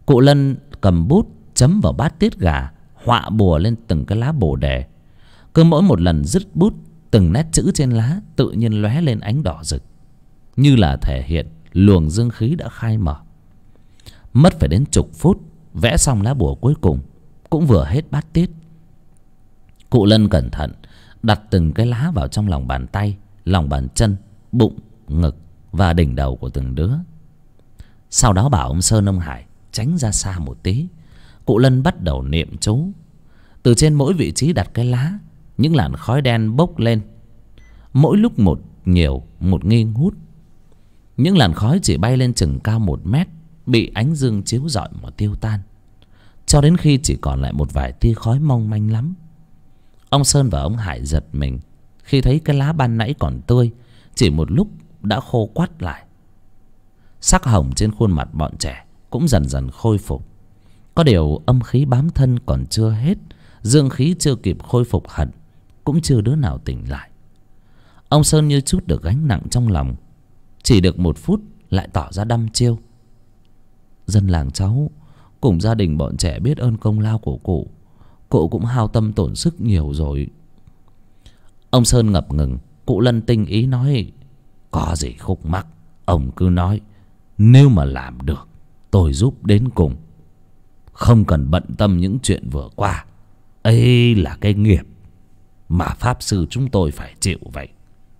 Cụ Lân cầm bút chấm vào bát tiết gà, họa bùa lên từng cái lá bồ đề. Cứ mỗi một lần dứt bút, từng nét chữ trên lá tự nhiên lóe lên ánh đỏ rực, như là thể hiện luồng dương khí đã khai mở. Mất phải đến chục phút, vẽ xong lá bùa cuối cùng, cũng vừa hết bát tiết. Cụ Lân cẩn thận đặt từng cái lá vào trong lòng bàn tay, lòng bàn chân, bụng, ngực và đỉnh đầu của từng đứa. Sau đó bảo ông Sơn, ông Hải tránh ra xa một tí. Cụ Lân bắt đầu niệm chú. Từ trên mỗi vị trí đặt cái lá, những làn khói đen bốc lên, mỗi lúc một nhiều, một nghi ngút. Những làn khói chỉ bay lên chừng cao 1 mét, bị ánh dương chiếu rọi mà tiêu tan, cho đến khi chỉ còn lại một vài tia khói mong manh lắm. Ông Sơn và ông Hải giật mình khi thấy cái lá ban nãy còn tươi, chỉ một lúc đã khô quắt lại. Sắc hồng trên khuôn mặt bọn trẻ cũng dần dần khôi phục. Có điều âm khí bám thân còn chưa hết, dương khí chưa kịp khôi phục hẳn, cũng chưa đứa nào tỉnh lại. Ông Sơn như chút được gánh nặng trong lòng. Chỉ được 1 phút lại tỏ ra đăm chiêu. Dân làng cháu cùng gia đình bọn trẻ biết ơn công lao của cụ. Cụ cũng hao tâm tổn sức nhiều rồi. Ông Sơn ngập ngừng. Cụ Lân tinh ý nói: có gì khúc mắc ông cứ nói, nếu mà làm được tôi giúp đến cùng. Không cần bận tâm những chuyện vừa qua, ấy là cái nghiệp mà pháp sư chúng tôi phải chịu vậy.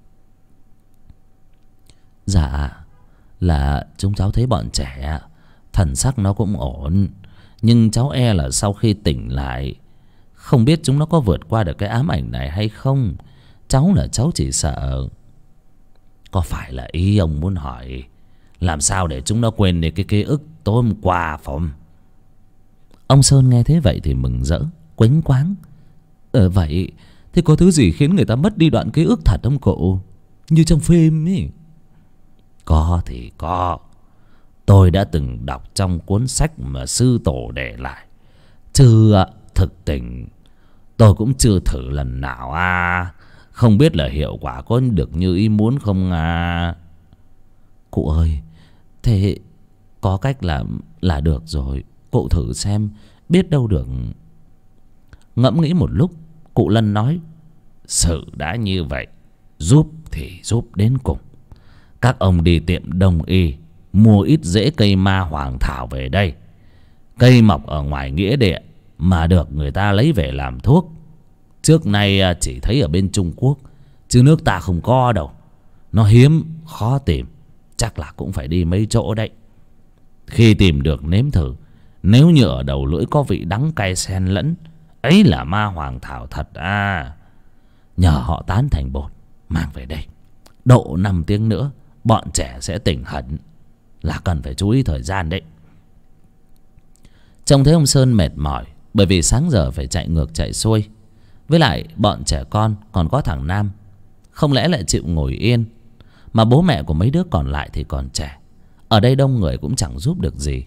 Dạ, là chúng cháu thấy bọn trẻ thần sắc nó cũng ổn, nhưng cháu e là sau khi tỉnh lại, không biết chúng nó có vượt qua được cái ám ảnh này hay không. Cháu chỉ sợ. Có phải là ý ông muốn hỏi làm sao để chúng nó quên đi cái ký ức tối hôm qua phải không? Ông Sơn nghe thế vậy thì mừng rỡ, quánh quáng. Vậy thì có thứ gì khiến người ta mất đi đoạn ký ức thật không cụ? Như trong phim ấy. Có thì có. Tôi đã từng đọc trong cuốn sách mà sư tổ để lại, chứ thực tình tôi cũng chưa thử lần nào à. Không biết là hiệu quả có được như ý muốn không à? Cụ ơi, thế có cách là được rồi. Cụ thử xem, biết đâu được. Ngẫm nghĩ một lúc, cụ Lân nói: sự đã như vậy, giúp thì giúp đến cùng. Các ông đi tiệm đông y mua ít rễ cây ma hoàng thảo về đây. Cây mọc ở ngoài nghĩa địa mà được người ta lấy về làm thuốc. Trước nay chỉ thấy ở bên Trung Quốc, chứ nước ta không có đâu. Nó hiếm, khó tìm, chắc là cũng phải đi mấy chỗ đấy. Khi tìm được nếm thử, nếu như ở đầu lưỡi có vị đắng cay xen lẫn, ấy là ma hoàng thảo thật à. Nhờ họ tán thành bột, mang về đây. Độ 5 tiếng nữa bọn trẻ sẽ tỉnh hẳn, là cần phải chú ý thời gian đấy. Trông thấy ông Sơn mệt mỏi, bởi vì sáng giờ phải chạy ngược chạy xuôi. Với lại bọn trẻ con còn có thằng Nam, không lẽ lại chịu ngồi yên. Mà bố mẹ của mấy đứa còn lại thì còn trẻ, ở đây đông người cũng chẳng giúp được gì.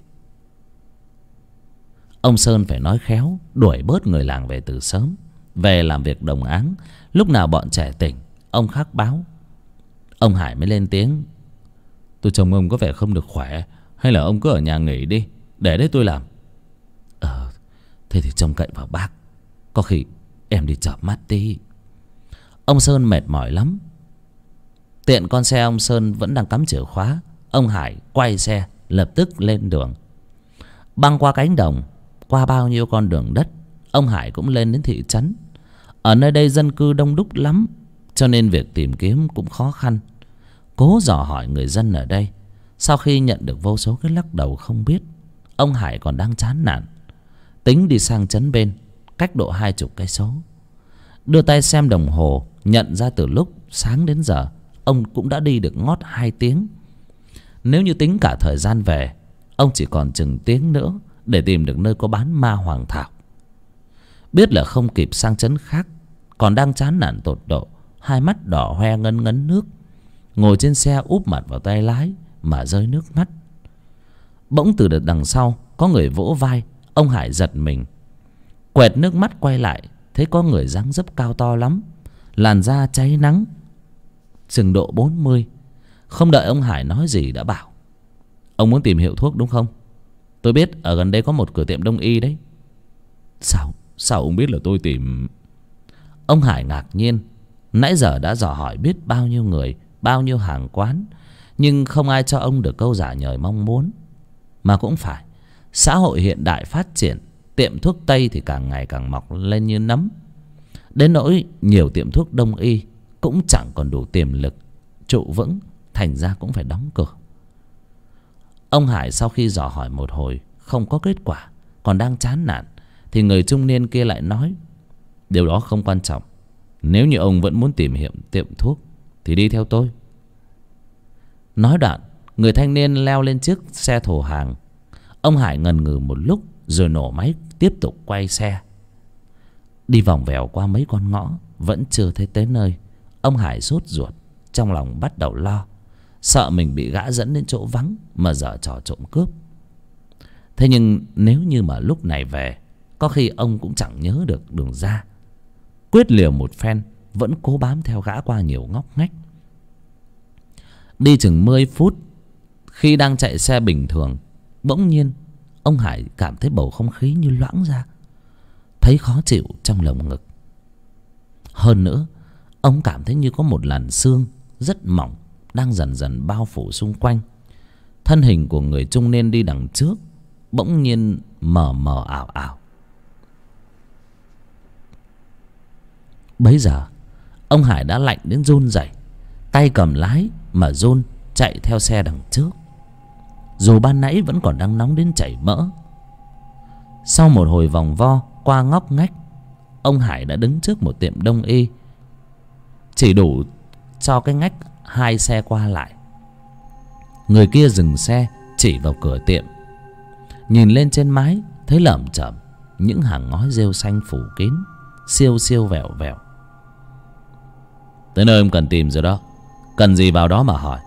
Ông Sơn phải nói khéo, đuổi bớt người làng về từ sớm, về làm việc đồng áng. Lúc nào bọn trẻ tỉnh, ông khắc báo. Ông Hải mới lên tiếng: tôi chồng ông có vẻ không được khỏe, hay là ông cứ ở nhà nghỉ đi, để đấy tôi làm. Thế thì trông cậy vào bác, có khi em đi chợp mắt tí. Ông Sơn mệt mỏi lắm. Tiện con xe ông Sơn vẫn đang cắm chìa khóa, ông Hải quay xe lập tức lên đường. Băng qua cánh đồng, qua bao nhiêu con đường đất, ông Hải cũng lên đến thị trấn. Ở nơi đây dân cư đông đúc lắm, cho nên việc tìm kiếm cũng khó khăn. Cố dò hỏi người dân ở đây, sau khi nhận được vô số cái lắc đầu không biết, ông Hải còn đang chán nản, tính đi sang trấn bên, cách độ 20 cây số. Đưa tay xem đồng hồ, nhận ra từ lúc sáng đến giờ ông cũng đã đi được ngót 2 tiếng. Nếu như tính cả thời gian về, ông chỉ còn chừng tiếng nữa để tìm được nơi có bán ma hoàng thảo. Biết là không kịp sang trấn khác, còn đang chán nản tột độ, hai mắt đỏ hoe ngấn ngấn nước, ngồi trên xe úp mặt vào tay lái mà rơi nước mắt. Bỗng từ đằng sau có người vỗ vai, ông Hải giật mình, quẹt nước mắt quay lại, thấy có người dáng dấp cao to lắm, làn da cháy nắng, chừng độ 40. Không đợi ông Hải nói gì đã bảo: ông muốn tìm hiệu thuốc đúng không? Tôi biết ở gần đây có một cửa tiệm đông y đấy. Sao ông biết là tôi tìm? Ông Hải ngạc nhiên. Nãy giờ đã dò hỏi biết bao nhiêu người, bao nhiêu hàng quán, nhưng không ai cho ông được câu trả lời mong muốn. Mà cũng phải, xã hội hiện đại phát triển, tiệm thuốc tây thì càng ngày càng mọc lên như nấm. Đến nỗi nhiều tiệm thuốc đông y cũng chẳng còn đủ tiềm lực trụ vững, thành ra cũng phải đóng cửa. Ông Hải sau khi dò hỏi một hồi không có kết quả, còn đang chán nản, thì người trung niên kia lại nói: điều đó không quan trọng. Nếu như ông vẫn muốn tìm hiểu tiệm thuốc thì đi theo tôi. Nói đoạn, người thanh niên leo lên chiếc xe thổ hàng. Ông Hải ngần ngừ một lúc rồi nổ máy tiếp tục quay xe. Đi vòng vèo qua mấy con ngõ vẫn chưa thấy tới nơi. Ông Hải sốt ruột, trong lòng bắt đầu lo, sợ mình bị gã dẫn đến chỗ vắng mà giở trò trộm cướp. Thế nhưng nếu như mà lúc này về, có khi ông cũng chẳng nhớ được đường ra. Quyết liều một phen, vẫn cố bám theo gã qua nhiều ngóc ngách. Đi chừng 10 phút, khi đang chạy xe bình thường, bỗng nhiên ông Hải cảm thấy bầu không khí như loãng ra, thấy khó chịu trong lồng ngực. Hơn nữa, ông cảm thấy như có một làn sương rất mỏng đang dần dần bao phủ xung quanh. Thân hình của người trung niên đi đằng trước bỗng nhiên mờ mờ ảo ảo. Bấy giờ ông Hải đã lạnh đến run rẩy, tay cầm lái mà run chạy theo xe đằng trước, dù ban nãy vẫn còn đang nóng đến chảy mỡ. Sau một hồi vòng vo qua ngóc ngách, ông Hải đã đứng trước một tiệm đông y, chỉ đủ cho cái ngách 2 xe qua lại. Người kia dừng xe chỉ vào cửa tiệm, nhìn lên trên mái thấy lởm chởm những hàng ngói rêu xanh phủ kín, siêu siêu vẹo vẹo. Tới nơi em cần tìm rồi đó, cần gì vào đó mà hỏi.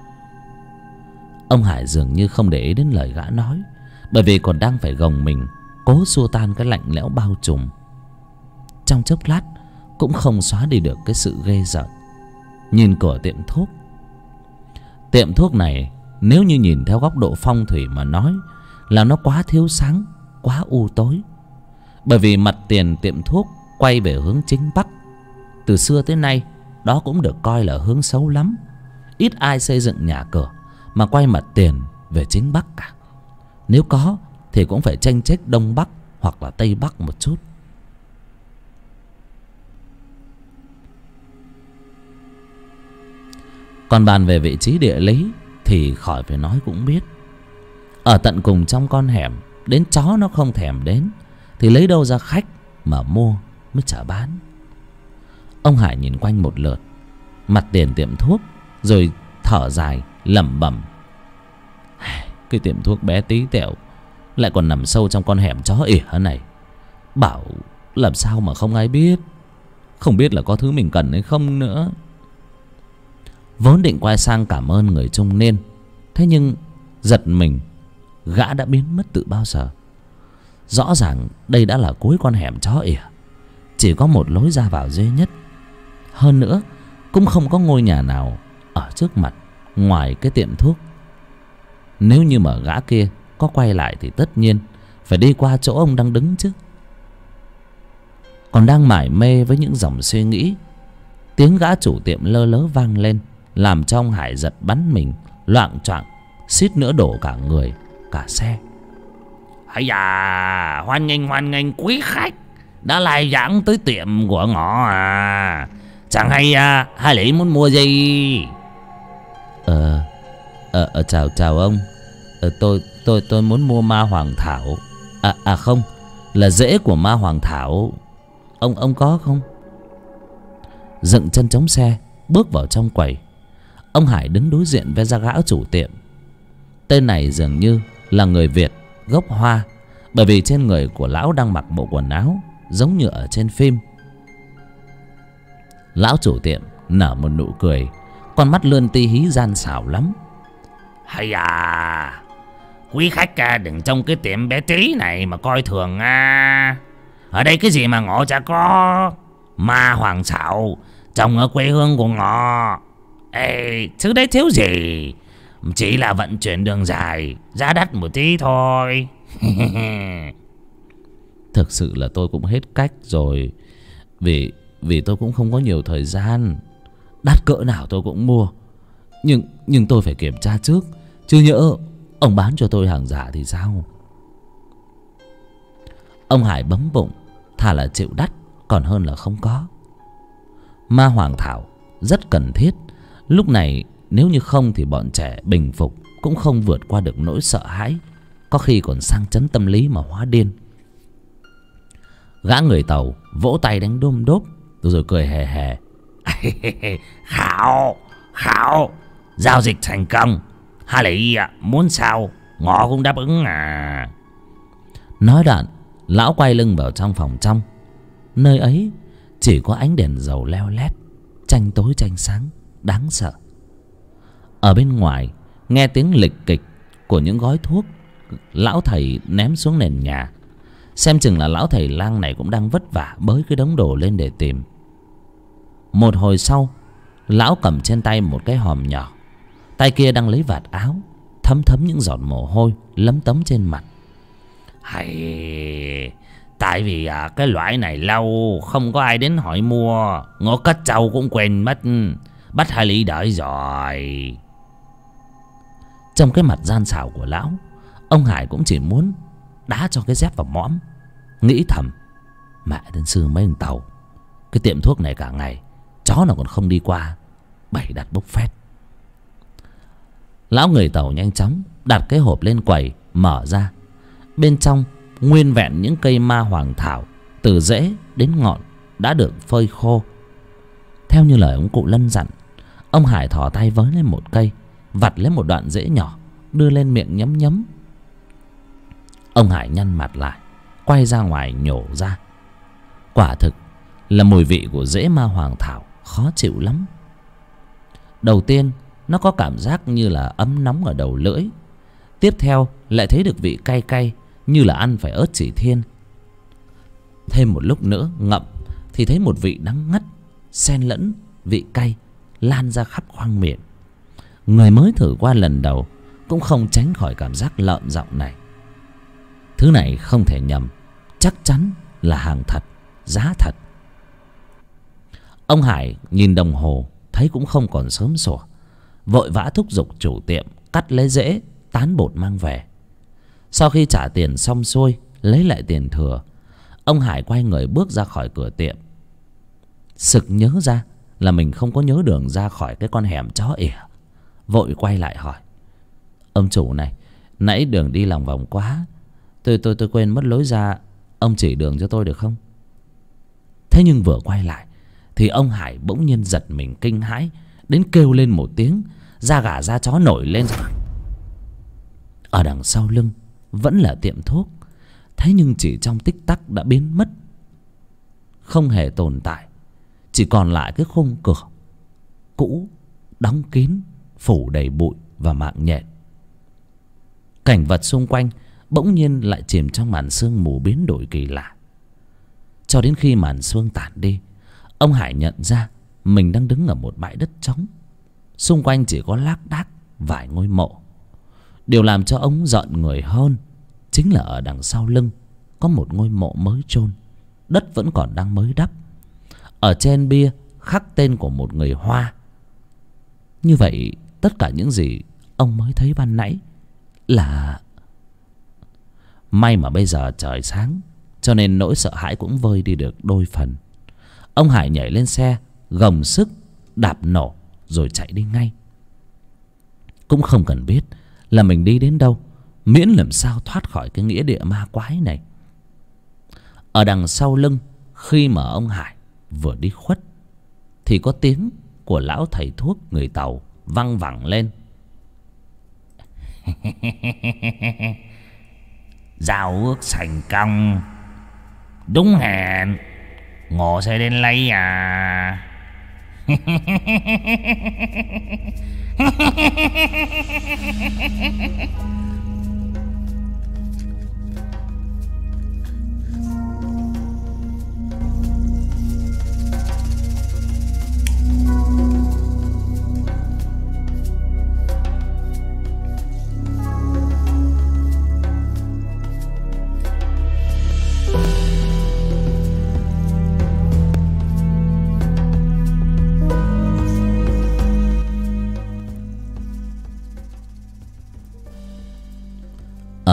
Ông Hải dường như không để ý đến lời gã nói, bởi vì còn đang phải gồng mình cố xua tan cái lạnh lẽo bao trùm. Trong chốc lát cũng không xóa đi được cái sự ghê rợn. Nhìn cửa tiệm thuốc. Tiệm thuốc này nếu như nhìn theo góc độ phong thủy mà nói là nó quá thiếu sáng, quá u tối. Bởi vì mặt tiền tiệm thuốc quay về hướng chính bắc. Từ xưa tới nay đó cũng được coi là hướng xấu lắm. Ít ai xây dựng nhà cửa mà quay mặt tiền về chính bắc cả. Nếu có thì cũng phải chênh chếch đông bắc hoặc là tây bắc một chút. Còn bàn về vị trí địa lý thì khỏi phải nói cũng biết. Ở tận cùng trong con hẻm, đến chó nó không thèm đến thì lấy đâu ra khách mà mua mới chả bán. Ông Hải nhìn quanh một lượt mặt tiền tiệm thuốc, rồi thở dài lẩm bẩm: cái tiệm thuốc bé tí tẹo lại còn nằm sâu trong con hẻm chó ỉa này, bảo làm sao mà không ai biết. Không biết là có thứ mình cần hay không nữa. Vốn định quay sang cảm ơn người trung niên, thế nhưng giật mình, gã đã biến mất từ bao giờ. Rõ ràng đây đã là cuối con hẻm chó ỉa, chỉ có một lối ra vào duy nhất. Hơn nữa cũng không có ngôi nhà nào ở trước mặt ngoài cái tiệm thuốc. Nếu như mà gã kia có quay lại thì tất nhiên phải đi qua chỗ ông đang đứng chứ. Còn đang mải mê với những dòng suy nghĩ, tiếng gã chủ tiệm lơ lớ vang lên, làm cho ông Hải giật bắn mình, loạng choạng, suýt nữa đổ cả người cả xe. Hây da, hoan nghênh quý khách đã lai vãng tới tiệm của ngõ à. Chẳng hay hai lĩ muốn mua gì? Chào ông. Tôi muốn mua ma hoàng thảo. Không, là rễ của ma hoàng thảo. Ông có không? Dựng chân chống xe bước vào trong quầy. Ông Hải đứng đối diện với gã chủ tiệm. Tên này dường như là người Việt gốc Hoa, bởi vì trên người của lão đang mặc bộ quần áo giống như ở trên phim. Lão chủ tiệm nở một nụ cười, con mắt lươn ti hí gian xảo lắm. Hay à, quý khách đừng trong cái tiệm bé tí này mà coi thường à. Ở đây cái gì mà ngộ chả có. Ma hoàng xảo trồng ở quê hương của ngọ. Ê, thứ đấy thiếu gì Chỉ là vận chuyển đường dài, giá đắt một tí thôi. Thực sự là tôi cũng hết cách rồi. Vì tôi cũng không có nhiều thời gian. Đắt cỡ nào tôi cũng mua. Nhưng tôi phải kiểm tra trước, chứ nhỡ ông bán cho tôi hàng giả thì sao? Ông Hải bấm bụng, thà là chịu đắt còn hơn là không có. Ma hoàng thảo rất cần thiết. Lúc này nếu như không thì bọn trẻ bình phục cũng không vượt qua được nỗi sợ hãi, có khi còn sang chấn tâm lý mà hóa điên. Gã người Tàu vỗ tay đánh đôm đốp rồi cười hề hề. Khảo, giao dịch thành công. Hà Lý muốn sao ngõ cũng đáp ứng à. Nói đoạn, lão quay lưng vào trong phòng trong. Nơi ấy chỉ có ánh đèn dầu leo lét, tranh tối tranh sáng, đáng sợ. Ở bên ngoài nghe tiếng lịch kịch của những gói thuốc lão thầy ném xuống nền nhà. Xem chừng là lão thầy lang này cũng đang vất vả bới cái đống đồ lên để tìm. Một hồi sau, lão cầm trên tay một cái hòm nhỏ, tay kia đang lấy vạt áo, thấm những giọt mồ hôi lấm tấm trên mặt. Hay, tại vì cái loại này lâu không có ai đến hỏi mua, ngõ cất trâu cũng quên mất, bắt Hà Lý đợi rồi. Trong cái mặt gian xảo của lão, ông Hải cũng chỉ muốn đá cho cái dép vào mõm, nghĩ thầm: mẹ đến sư mấy thằng Tàu, cái tiệm thuốc này cả ngày chó nào còn không đi qua, bày đặt bốc phét. Lão người Tàu nhanh chóng đặt cái hộp lên quầy, mở ra. Bên trong nguyên vẹn những cây ma hoàng thảo, từ rễ đến ngọn đã được phơi khô. Theo như lời ông cụ Lân dặn, ông Hải thò tay với lên một cây, vặt lấy một đoạn rễ nhỏ, đưa lên miệng nhấm nhấm. Ông Hải nhăn mặt lại, quay ra ngoài nhổ ra. Quả thực là mùi vị của rễ ma hoàng thảo khó chịu lắm. Đầu tiên nó có cảm giác như là ấm nóng ở đầu lưỡi. Tiếp theo lại thấy được vị cay cay như là ăn phải ớt chỉ thiên. Thêm một lúc nữa ngậm thì thấy một vị đắng ngắt xen lẫn vị cay lan ra khắp khoang miệng. Người mới thử qua lần đầu cũng không tránh khỏi cảm giác lợm giọng này. Thứ này không thể nhầm, chắc chắn là hàng thật, giá thật. Ông Hải nhìn đồng hồ thấy cũng không còn sớm sủa, vội vã thúc giục chủ tiệm cắt lấy rễ, tán bột mang về. Sau khi trả tiền xong xuôi, lấy lại tiền thừa, ông Hải quay người bước ra khỏi cửa tiệm. Sực nhớ ra là mình không có nhớ đường ra khỏi cái con hẻm chó ỉa, vội quay lại hỏi: ông chủ này, nãy đường đi lòng vòng quá, tôi quên mất lối ra, ông chỉ đường cho tôi được không? Thế nhưng vừa quay lại thì ông Hải bỗng nhiên giật mình kinh hãi đến kêu lên một tiếng, da gà da chó nổi lên. Ở đằng sau lưng vẫn là tiệm thuốc, thế nhưng chỉ trong tích tắc đã biến mất, không hề tồn tại. Chỉ còn lại cái khung cửa cũ đóng kín, phủ đầy bụi và mạng nhện. Cảnh vật xung quanh bỗng nhiên lại chìm trong màn sương mù biến đổi kỳ lạ. Cho đến khi màn sương tản đi, ông Hải nhận ra mình đang đứng ở một bãi đất trống. Xung quanh chỉ có lác đác vài ngôi mộ. Điều làm cho ông giận người hơn chính là ở đằng sau lưng có một ngôi mộ mới chôn, đất vẫn còn đang mới đắp. Ở trên bia khắc tên của một người Hoa. Như vậy tất cả những gì ông mới thấy ban nãy là... May mà bây giờ trời sáng, cho nên nỗi sợ hãi cũng vơi đi được đôi phần. Ông Hải nhảy lên xe, gồng sức đạp nổ rồi chạy đi ngay. Cũng không cần biết là mình đi đến đâu, miễn làm sao thoát khỏi cái nghĩa địa ma quái này. Ở đằng sau lưng, khi mà ông Hải vừa đi khuất thì có tiếng của lão thầy thuốc người Tàu văng vẳng lên. Giao ước thành công, đúng hẹn, ngộ sẽ đến lấy à.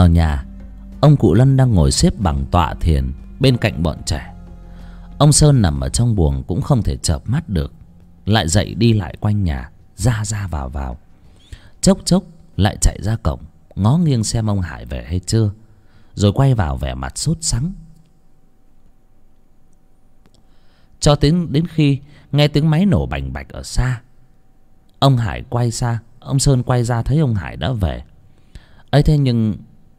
Ở nhà, ông cụ Lân đang ngồi xếp bằng tọa thiền bên cạnh bọn trẻ. Ông Sơn nằm ở trong buồng cũng không thể chợp mắt được, lại dậy đi lại quanh nhà, ra ra vào vào. Chốc chốc lại chạy ra cổng, ngó nghiêng xem ông Hải về hay chưa, rồi quay vào vẻ mặt sốt sắng. Cho đến khi nghe tiếng máy nổ bành bạch ở xa, ông Sơn quay ra thấy ông Hải đã về. ấy thế nhưng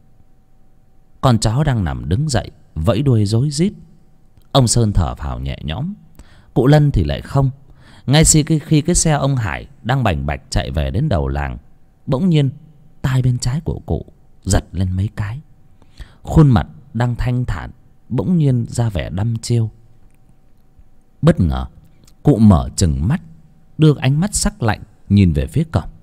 con chó đang nằm đứng dậy vẫy đuôi rối rít. Ông Sơn thở phào nhẹ nhõm. Cụ Lân thì lại không. Ngay khi cái xe ông Hải đang bành bạch chạy về đến đầu làng, bỗng nhiên tai bên trái của cụ giật lên mấy cái. Khuôn mặt đang thanh thản bỗng nhiên ra vẻ đăm chiêu. Bất ngờ cụ mở trừng mắt, đưa ánh mắt sắc lạnh nhìn về phía cổng.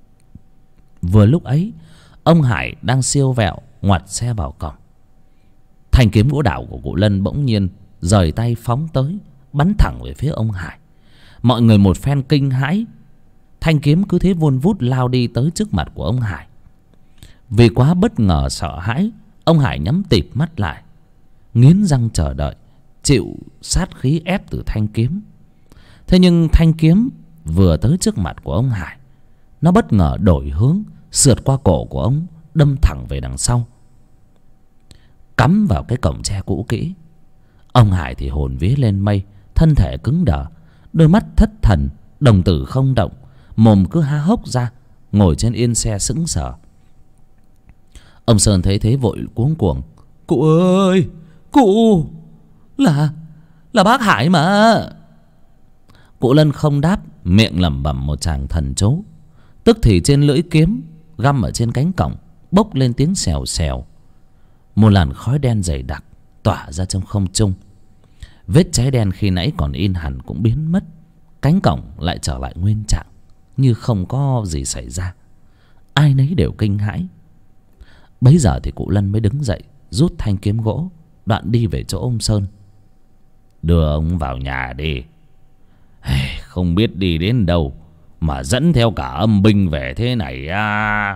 Vừa lúc ấy, ông Hải đang siêu vẹo ngoặt xe vào cổng. Thanh kiếm gỗ đào của cụ Lân bỗng nhiên rời tay phóng tới, bắn thẳng về phía ông Hải. Mọi người một phen kinh hãi. Thanh kiếm cứ thế vun vút lao đi tới trước mặt của ông Hải. Vì quá bất ngờ sợ hãi, ông Hải nhắm tịt mắt lại, nghiến răng chờ đợi, chịu sát khí ép từ thanh kiếm. Thế nhưng thanh kiếm vừa tới trước mặt của ông Hải, nó bất ngờ đổi hướng, sượt qua cổ của ông, đâm thẳng về đằng sau, cắm vào cái cổng tre cũ kỹ. Ông Hải thì hồn vía lên mây, thân thể cứng đờ, đôi mắt thất thần, đồng tử không động, mồm cứ há hốc ra, ngồi trên yên xe sững sờ. Ông Sơn thấy thế vội cuống cuồng: "Cụ ơi, cụ, là bác Hải mà." Cụ Lân không đáp, miệng lẩm bẩm một tràng thần chú. Tức thì trên lưỡi kiếm găm ở trên cánh cổng bốc lên tiếng xèo xèo. Một làn khói đen dày đặc tỏa ra trong không trung. Vết cháy đen khi nãy còn in hẳn cũng biến mất. Cánh cổng lại trở lại nguyên trạng, như không có gì xảy ra. Ai nấy đều kinh hãi. Bấy giờ thì cụ Lân mới đứng dậy, rút thanh kiếm gỗ, đoạn đi về chỗ ông Sơn. "Đưa ông vào nhà đi. Không biết đi đến đâu mà dẫn theo cả âm binh về thế này à."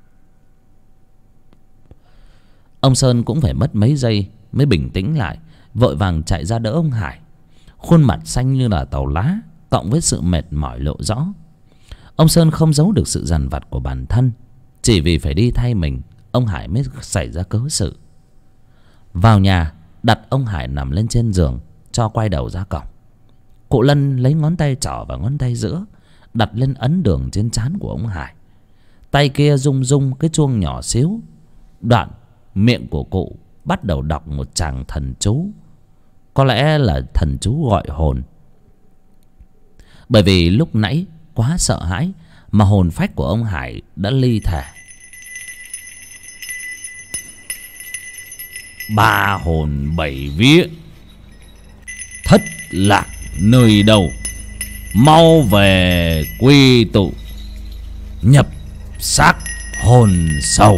Ông Sơn cũng phải mất mấy giây mới bình tĩnh lại, vội vàng chạy ra đỡ ông Hải. Khuôn mặt xanh như là tàu lá, cộng với sự mệt mỏi lộ rõ. Ông Sơn không giấu được sự dằn vặt của bản thân. Chỉ vì phải đi thay mình, ông Hải mới xảy ra cớ sự. Vào nhà, đặt ông Hải nằm lên trên giường, cho quay đầu ra cổng. Cụ Lân lấy ngón tay trỏ và ngón tay giữa đặt lên ấn đường trên trán của ông Hải. Tay kia rung rung cái chuông nhỏ xíu. Đoạn miệng của cụ bắt đầu đọc một tràng thần chú. Có lẽ là thần chú gọi hồn. Bởi vì lúc nãy quá sợ hãi mà hồn phách của ông Hải đã ly thể. "Ba hồn bảy vía, thất lạc nơi đâu, mau về quy tụ, nhập xác hồn sầu."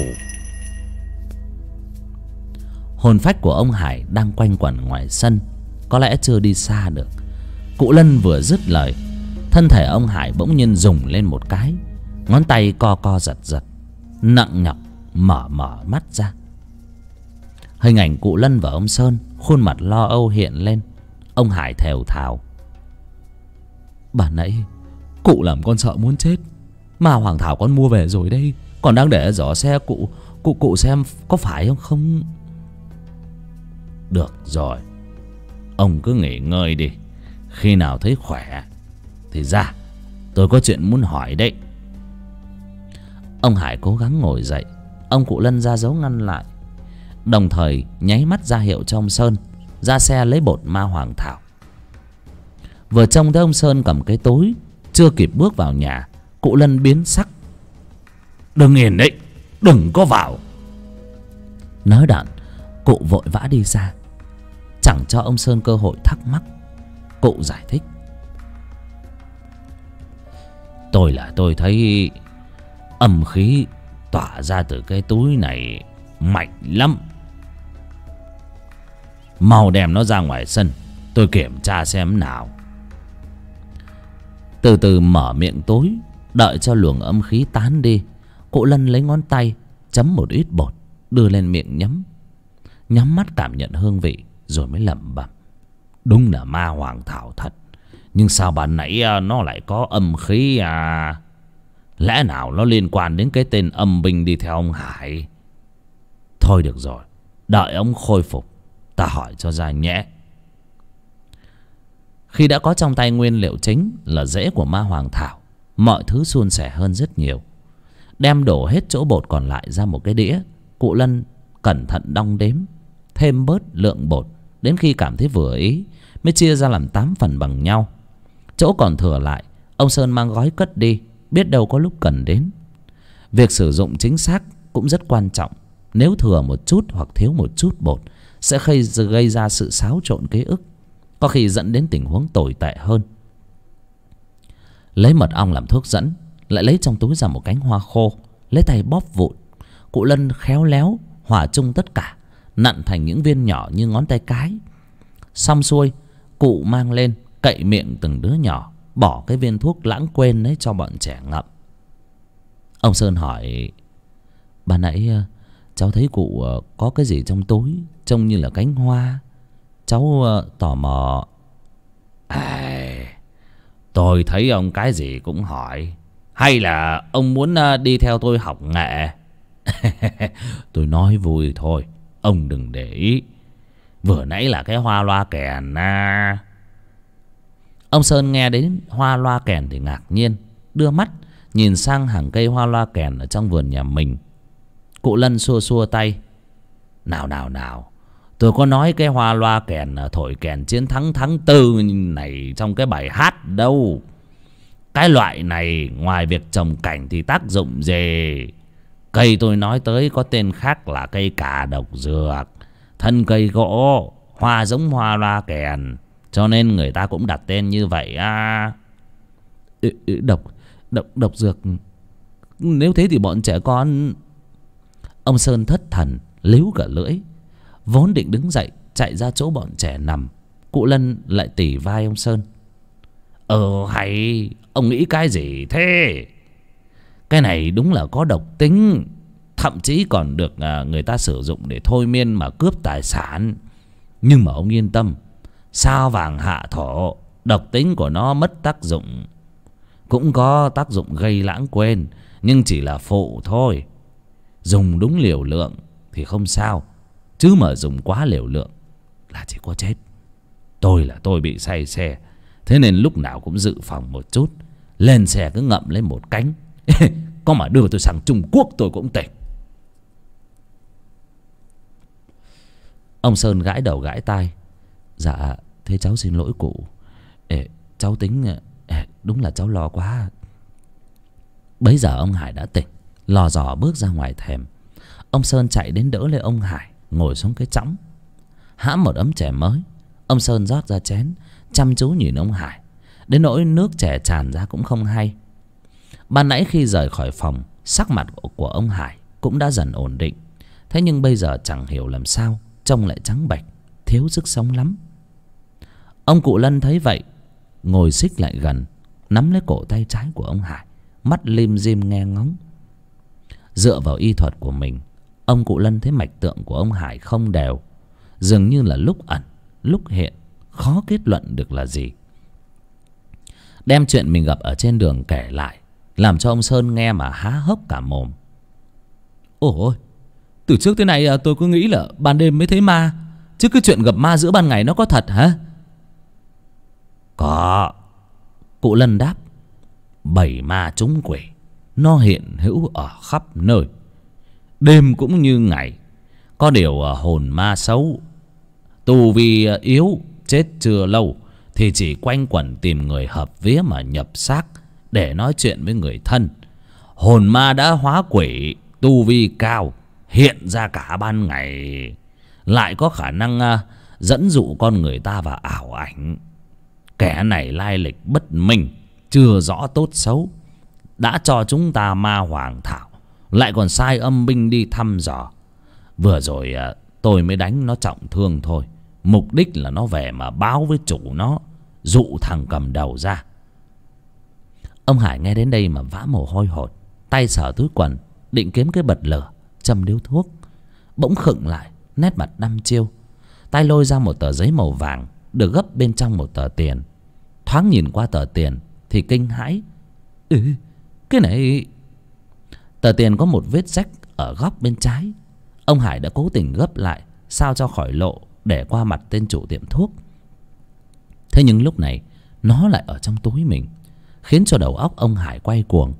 Hồn phách của ông Hải đang quanh quẩn ngoài sân, có lẽ chưa đi xa được. Cụ Lân vừa dứt lời, thân thể ông Hải bỗng nhiên rùng lên một cái, ngón tay co co giật giật, nặng nhọc mở mắt ra. Hình ảnh cụ Lân và ông Sơn, khuôn mặt lo âu hiện lên. Ông Hải thều thào: "Bản nãy cụ làm con sợ muốn chết, mà hoàng thảo con mua về rồi đây, còn đang để ở giỏ xe cụ xem có phải không?" "Được rồi, ông cứ nghỉ ngơi đi. Khi nào thấy khỏe thì ra, tôi có chuyện muốn hỏi đấy." Ông Hải cố gắng ngồi dậy. Ông cụ Lân ra dấu ngăn lại, đồng thời nháy mắt ra hiệu cho ông Sơn ra xe lấy bột ma hoàng thảo. Vừa trông thấy ông Sơn cầm cái túi, chưa kịp bước vào nhà, cụ Lân biến sắc: "Đừng yên đấy, đừng có vào." Nói đoạn, cụ vội vã đi ra, chẳng cho ông Sơn cơ hội thắc mắc. Cụ giải thích: Tôi thấy âm khí tỏa ra từ cái túi này mạnh lắm. Mau đem nó ra ngoài sân, tôi kiểm tra xem nào." Từ từ mở miệng túi, đợi cho luồng âm khí tán đi, cụ Lân lấy ngón tay chấm một ít bột, đưa lên miệng nhắm mắt cảm nhận hương vị, rồi mới lẩm bẩm: đúng là ma hoàng thảo thật, nhưng sao ban nãy nó lại có âm khí à? Lẽ nào nó liên quan đến cái tên âm binh đi theo ông Hải? Thôi được rồi, đợi ông khôi phục ta hỏi cho ra nhé. Khi đã có trong tay nguyên liệu chính là rễ của ma hoàng thảo, mọi thứ suôn sẻ hơn rất nhiều. Đem đổ hết chỗ bột còn lại ra một cái đĩa, cụ Lân cẩn thận đong đếm, thêm bớt lượng bột đến khi cảm thấy vừa ý, mới chia ra làm 8 phần bằng nhau. Chỗ còn thừa lại ông Sơn mang gói cất đi, biết đâu có lúc cần đến. Việc sử dụng chính xác cũng rất quan trọng. Nếu thừa một chút hoặc thiếu một chút bột sẽ gây ra sự xáo trộn ký ức, có khi dẫn đến tình huống tồi tệ hơn. Lấy mật ong làm thuốc dẫn, lại lấy trong túi ra một cánh hoa khô, lấy tay bóp vụn. Cụ Lân khéo léo hòa chung tất cả, nặn thành những viên nhỏ như ngón tay cái. Xong xuôi, cụ mang lên cậy miệng từng đứa nhỏ, bỏ cái viên thuốc lãng quên ấy cho bọn trẻ ngậm. Ông Sơn hỏi: ban nãy cháu thấy cụ có cái gì trong túi, trông như là cánh hoa. Cháu tò mò. Tôi thấy ông cái gì cũng hỏi. Hay là ông muốn đi theo tôi học nghệ? Tôi nói vui thôi, ông đừng để ý. Vừa nãy là cái hoa loa kèn à. Ông Sơn nghe đến hoa loa kèn thì ngạc nhiên, đưa mắt nhìn sang hàng cây hoa loa kèn ở trong vườn nhà mình. Cụ Lân xua xua tay: Nào, tôi có nói cái hoa loa kèn thổi kèn chiến thắng tháng 4 này trong cái bài hát đâu. Cái loại này ngoài việc trồng cảnh thì tác dụng gì? Cây tôi nói tới có tên khác là cây cà độc dược. Thân cây gỗ, hoa giống hoa loa kèn, cho nên người ta cũng đặt tên như vậy à. Độc dược? Nếu thế thì bọn trẻ con... Ông Sơn thất thần líu cả lưỡi, vốn định đứng dậy chạy ra chỗ bọn trẻ nằm. Cụ Lân lại tỉ vai ông Sơn: hay ông nghĩ cái gì thế? Cái này đúng là có độc tính, thậm chí còn được người ta sử dụng để thôi miên mà cướp tài sản. Nhưng mà ông yên tâm, sao vàng hạ thổ, độc tính của nó mất tác dụng. Cũng có tác dụng gây lãng quên, nhưng chỉ là phụ thôi. Dùng đúng liều lượng thì không sao, chứ mà dùng quá liều lượng là chỉ có chết. Tôi bị say xe, thế nên lúc nào cũng dự phòng một chút. Lên xe cứ ngậm lấy một cánh. Có mà đưa tôi sang Trung Quốc tôi cũng tỉnh. Ông Sơn gãi đầu gãi tai: dạ thế cháu xin lỗi cụ. Cháu tính đúng là cháu lo quá. Bấy giờ ông Hải đã tỉnh, lò dò bước ra ngoài thềm. Ông Sơn chạy đến đỡ lấy ông Hải ngồi xuống cái chõng, hãm một ấm chè mới. Ông Sơn rót ra chén, chăm chú nhìn ông Hải, đến nỗi nước chè tràn ra cũng không hay. Ban nãy khi rời khỏi phòng, sắc mặt của ông Hải cũng đã dần ổn định. Thế nhưng bây giờ chẳng hiểu làm sao trông lại trắng bệch, thiếu sức sống lắm. Ông cụ Lân thấy vậy, ngồi xích lại gần, nắm lấy cổ tay trái của ông Hải, mắt lim dim nghe ngóng. Dựa vào y thuật của mình, ông cụ Lân thấy mạch tượng của ông Hải không đều, dường như là lúc ẩn lúc hiện, khó kết luận được là gì. Đem chuyện mình gặp ở trên đường kể lại, làm cho ông Sơn nghe mà há hốc cả mồm. Ôi, từ trước tới nay tôi cứ nghĩ là ban đêm mới thấy ma, chứ cái chuyện gặp ma giữa ban ngày nó có thật hả? Có, cụ Lân đáp: bầy ma trúng quỷ, nó hiện hữu ở khắp nơi, đêm cũng như ngày. Có điều hồn ma xấu, tu vi yếu, chết chưa lâu thì chỉ quanh quẩn tìm người hợp vía mà nhập xác để nói chuyện với người thân. Hồn ma đã hóa quỷ, tu vi cao, hiện ra cả ban ngày, lại có khả năng dẫn dụ con người ta vào ảo ảnh. Kẻ này lai lịch bất minh, chưa rõ tốt xấu, đã cho chúng ta ma hoàng thảo, lại còn sai âm binh đi thăm dò. Vừa rồi tôi mới đánh nó trọng thương thôi, mục đích là nó về mà báo với chủ nó, dụ thằng cầm đầu ra. Ông Hải nghe đến đây mà vã mồ hôi hột, tay sờ túi quần định kiếm cái bật lửa châm điếu thuốc. bỗng khựng lại, nét mặt đăm chiêu. Tay lôi ra một tờ giấy màu vàng được gấp bên trong một tờ tiền. Thoáng nhìn qua tờ tiền thì kinh hãi. Cái này... Tờ tiền có một vết rách ở góc bên trái. Ông Hải đã cố tình gấp lại sao cho khỏi lộ, để qua mặt tên chủ tiệm thuốc. Thế nhưng lúc này nó lại ở trong túi mình, khiến cho đầu óc ông Hải quay cuồng.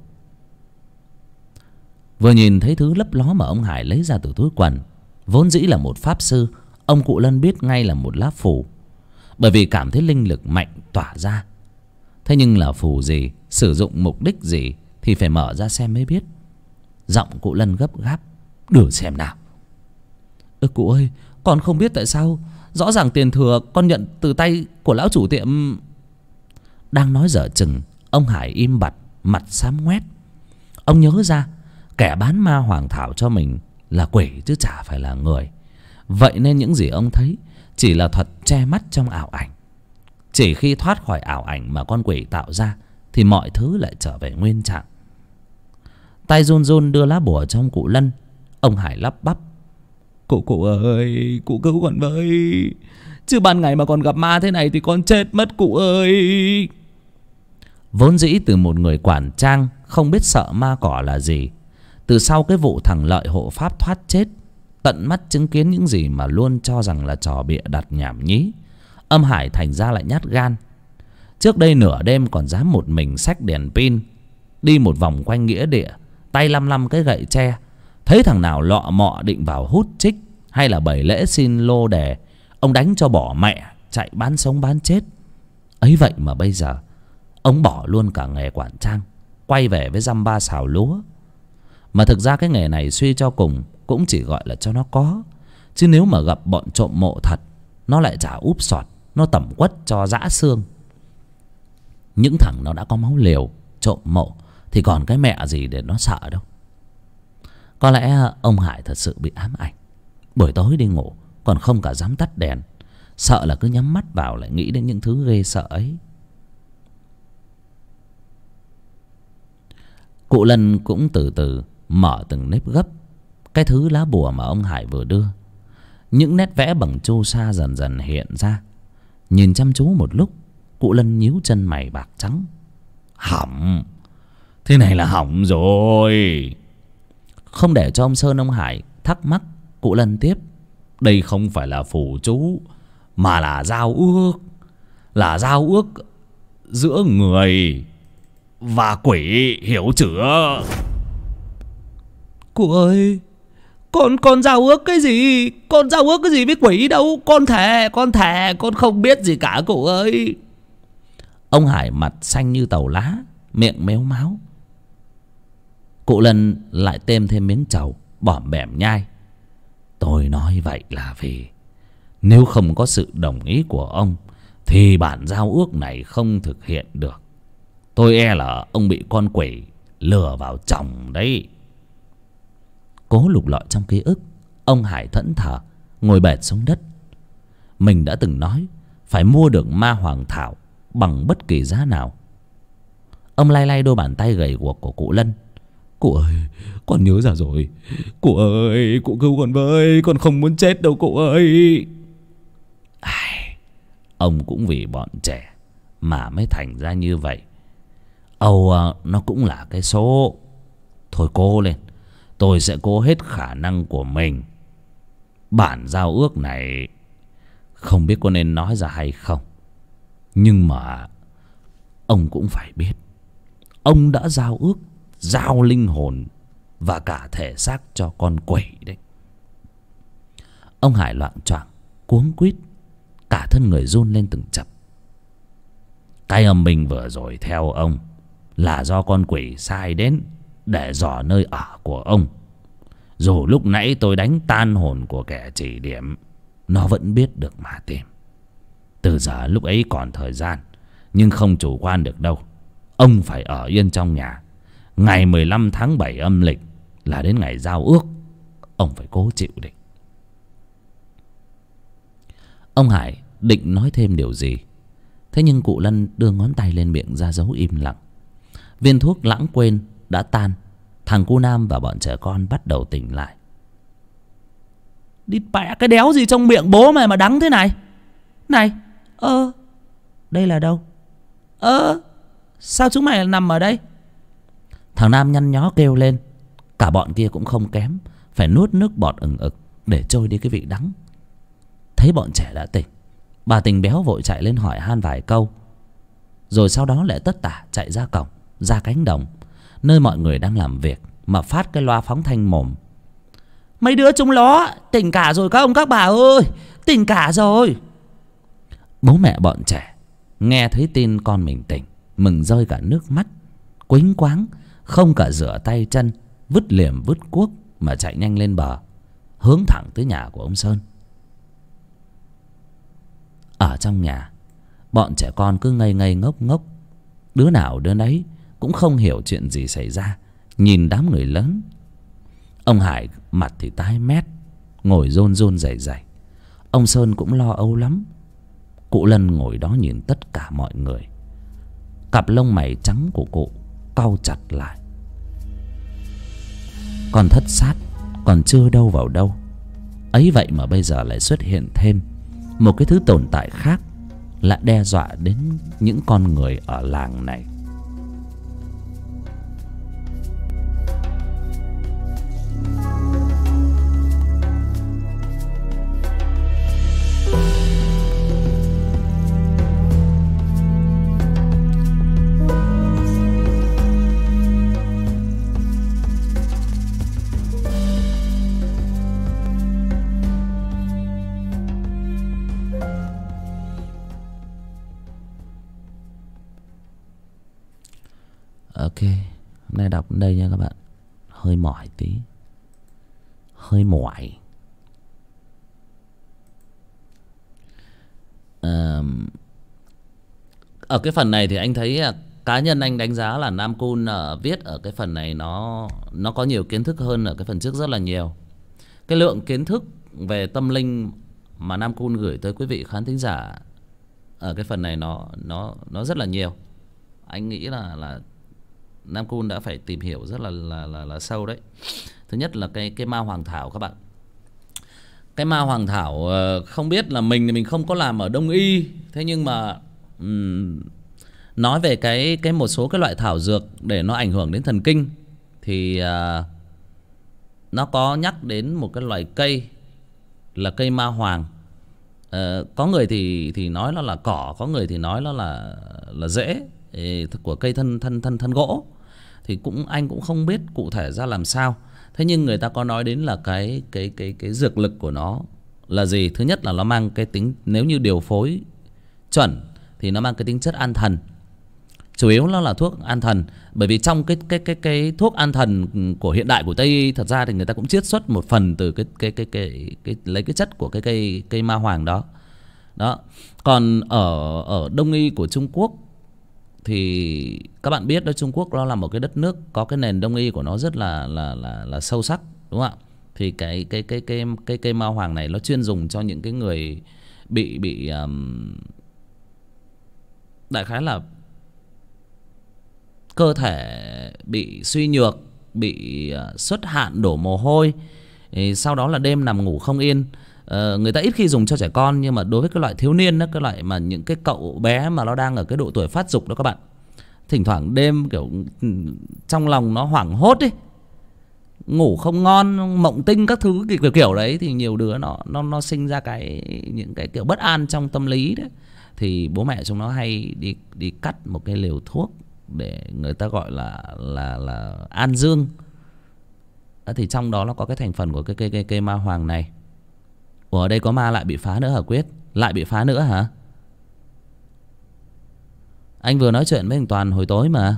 Vừa nhìn thấy thứ lấp ló mà ông Hải lấy ra từ túi quần, vốn dĩ là một pháp sư, ông cụ Lân biết ngay là một lá phù, bởi vì cảm thấy linh lực mạnh tỏa ra. Thế nhưng là phù gì, sử dụng mục đích gì thì phải mở ra xem mới biết. Giọng cụ Lân gấp gáp: "Đưa xem nào." Cụ ơi, con không biết tại sao, rõ ràng tiền thừa con nhận từ tay của lão chủ tiệm." Đang nói dở chừng, ông Hải im bặt, mặt xám ngoét. Ông nhớ ra kẻ bán ma hoàng thảo cho mình là quỷ chứ chả phải là người. Vậy nên những gì ông thấy chỉ là thuật che mắt trong ảo ảnh. Chỉ khi thoát khỏi ảo ảnh mà con quỷ tạo ra thì mọi thứ lại trở về nguyên trạng. Tay run run đưa lá bùa cho ông cụ Lân. Ông Hải lắp bắp: Cụ ơi, cụ cứu con với, chứ ban ngày mà còn gặp ma thế này thì con chết mất cụ ơi." Vốn dĩ từ một người quản trang không biết sợ ma cỏ là gì, từ sau cái vụ thằng Lợi hộ pháp thoát chết, tận mắt chứng kiến những gì mà luôn cho rằng là trò bịa đặt nhảm nhí, ông Hải thành ra lại nhát gan. Trước đây nửa đêm còn dám một mình xách đèn pin đi một vòng quanh nghĩa địa, tay lăm lăm cái gậy tre. Thấy thằng nào lọ mọ định vào hút chích hay là bày lễ xin lô đề, ông đánh cho bỏ mẹ, chạy bán sống bán chết. Ấy vậy mà bây giờ ông bỏ luôn cả nghề quản trang, quay về với dăm ba xào lúa. Mà thực ra cái nghề này suy cho cùng cũng chỉ gọi là cho nó có, chứ nếu mà gặp bọn trộm mộ thật, nó lại chả úp sọt, nó tẩm quất cho giã xương. Những thằng nó đã có máu liều trộm mộ thì còn cái mẹ gì để nó sợ đâu. Có lẽ ông Hải thật sự bị ám ảnh. Buổi tối đi ngủ còn không cả dám tắt đèn, sợ là cứ nhắm mắt vào lại nghĩ đến những thứ ghê sợ ấy. Cụ Lân cũng từ từ mở từng nếp gấp cái thứ lá bùa mà ông Hải vừa đưa. Những nét vẽ bằng chu sa dần dần hiện ra. Nhìn chăm chú một lúc, cụ Lân nhíu chân mày bạc trắng: "Hỏng, thế này là hỏng rồi." Không để cho ông Sơn ông Hải thắc mắc, cụ Lân tiếp: "Đây không phải là phù chú, mà là giao ước. Là giao ước giữa người và quỷ, hiểu chưa?" "Cụ ơi, con giao ước cái gì? Con giao ước cái gì với quỷ đâu? Con thề con không biết gì cả cụ ơi." Ông Hải mặt xanh như tàu lá, miệng mếu máo. Cụ Lân lại thêm miếng trầu, bỏm bẻm nhai: "Tôi nói vậy là vì nếu không có sự đồng ý của ông thì bản giao ước này không thực hiện được. Tôi e là ông bị con quỷ lừa vào chồng đấy." Cố lục lọi trong ký ức, ông Hải thẫn thờ ngồi bệt xuống đất. Mình đã từng nói phải mua được ma hoàng thảo bằng bất kỳ giá nào. Ông lay lay đôi bàn tay gầy guộc của cụ Lân: "Cụ ơi, con nhớ ra rồi. Cụ ơi, cụ cứu con với, con không muốn chết đâu cụ ơi." Ông cũng vì bọn trẻ mà mới thành ra như vậy. Âu nó cũng là cái số. Thôi cố lên, tôi sẽ cố hết khả năng của mình. Bản giao ước này không biết có nên nói ra hay không, nhưng mà ông cũng phải biết, ông đã giao ước giao linh hồn và cả thể xác cho con quỷ đấy. Ông Hải loạng choạng cuống quýt, cả thân người run lên từng chập. Cái âm binh vừa rồi theo ông là do con quỷ sai đến để dò nơi ở của ông. Dù lúc nãy tôi đánh tan hồn của kẻ chỉ điểm, nó vẫn biết được mà tìm. Từ giờ lúc ấy còn thời gian, nhưng không chủ quan được đâu. Ông phải ở yên trong nhà. Ngày 15 tháng 7 âm lịch là đến ngày giao ước, ông phải cố chịu đi. Ông Hải định nói thêm điều gì, thế nhưng cụ Lân đưa ngón tay lên miệng ra dấu im lặng. Viên thuốc lãng quên đã tan. Thằng cu Nam và bọn trẻ con bắt đầu tỉnh lại. Đi bẹ cái đéo gì trong miệng bố mày mà đắng thế này. Này, đây là đâu? Sao chúng mày nằm ở đây? Thằng Nam nhăn nhó kêu lên. Cả bọn kia cũng không kém, phải nuốt nước bọt ừng ực để trôi đi cái vị đắng. Thấy bọn trẻ đã tỉnh, bà Tình béo vội chạy lên hỏi han vài câu, rồi sau đó lại tất tả chạy ra cổng, ra cánh đồng nơi mọi người đang làm việc, mà phát cái loa phóng thanh mồm: mấy đứa chúng nó tỉnh cả rồi các ông các bà ơi, tỉnh cả rồi. Bố mẹ bọn trẻ nghe thấy tin con mình tỉnh, mừng rơi cả nước mắt, quýnh quáng không cả rửa tay chân, vứt liềm vứt cuốc mà chạy nhanh lên bờ, hướng thẳng tới nhà của ông Sơn. Ở trong nhà, bọn trẻ con cứ ngây ngây ngốc ngốc, đứa nào đứa nấy cũng không hiểu chuyện gì xảy ra, nhìn đám người lớn. Ông Hải mặt thì tái mét, ngồi run run rẩy rẩy. Ông Sơn cũng lo âu lắm. Cụ Lân ngồi đó nhìn tất cả mọi người, cặp lông mày trắng của cụ cau chặt lại. Con thất sát còn chưa đâu vào đâu, ấy vậy mà bây giờ lại xuất hiện thêm một cái thứ tồn tại khác, lại đe dọa đến những con người ở làng này. Ok, hôm nay đọc đến đây nha các bạn. Hơi mỏi tí, hơi mỏi. Ở cái phần này thì anh thấy cá nhân anh đánh giá là Nam Cun viết ở cái phần này nó có nhiều kiến thức hơn ở cái phần trước rất là nhiều. Cái lượng kiến thức về tâm linh mà Nam Cun gửi tới quý vị khán thính giả ở cái phần này nó rất là nhiều. Anh nghĩ là Nam Cun đã phải tìm hiểu rất là sâu đấy. Thứ nhất là cái ma hoàng thảo các bạn. Cái ma hoàng thảo không biết là mình thì mình không có làm ở Đông y, thế nhưng mà nói về cái một số cái loại thảo dược để nó ảnh hưởng đến thần kinh thì nó có nhắc đến một cái loại cây là cây ma hoàng. Có người thì nói nó là cỏ, có người thì nói nó là rễ của cây thân gỗ. Thì anh cũng không biết cụ thể ra làm sao. Thế nhưng người ta có nói đến là cái dược lực của nó là gì. Thứ nhất là nó mang cái tính, nếu như điều phối chuẩn thì nó mang cái tính chất an thần. Chủ yếu nó là thuốc an thần. Bởi vì trong cái thuốc an thần của hiện đại của Tây y, thật ra thì người ta cũng chiết xuất một phần từ lấy cái chất của cái cây ma hoàng đó. Đó. Còn ở Đông y của Trung Quốc thì các bạn biết đó, Trung Quốc nó là một cái đất nước có cái nền Đông y của nó rất là sâu sắc, đúng không ạ? Thì cái cây ma hoàng này nó chuyên dùng cho những cái người bị đại khái là cơ thể bị suy nhược, bị xuất hạn, đổ mồ hôi, sau đó là đêm nằm ngủ không yên. Người ta ít khi dùng cho trẻ con, nhưng mà đối với cái loại thiếu niên đó, cái loại mà những cái cậu bé mà nó đang ở cái độ tuổi phát dục đó các bạn, thỉnh thoảng đêm kiểu trong lòng nó hoảng hốt ấy, ngủ không ngon, mộng tinh các thứ kiểu đấy, thì nhiều đứa nó sinh ra những cái kiểu bất an trong tâm lý đấy. Thì bố mẹ chúng nó hay đi cắt một cái liều thuốc để người ta gọi là an dương. Thì trong đó nó có cái thành phần của cái cây ma hoàng này. Ủa, ở đây có ma lại bị phá nữa hả Quyết? Lại bị phá nữa hả? Anh vừa nói chuyện với thằng Toàn hồi tối mà.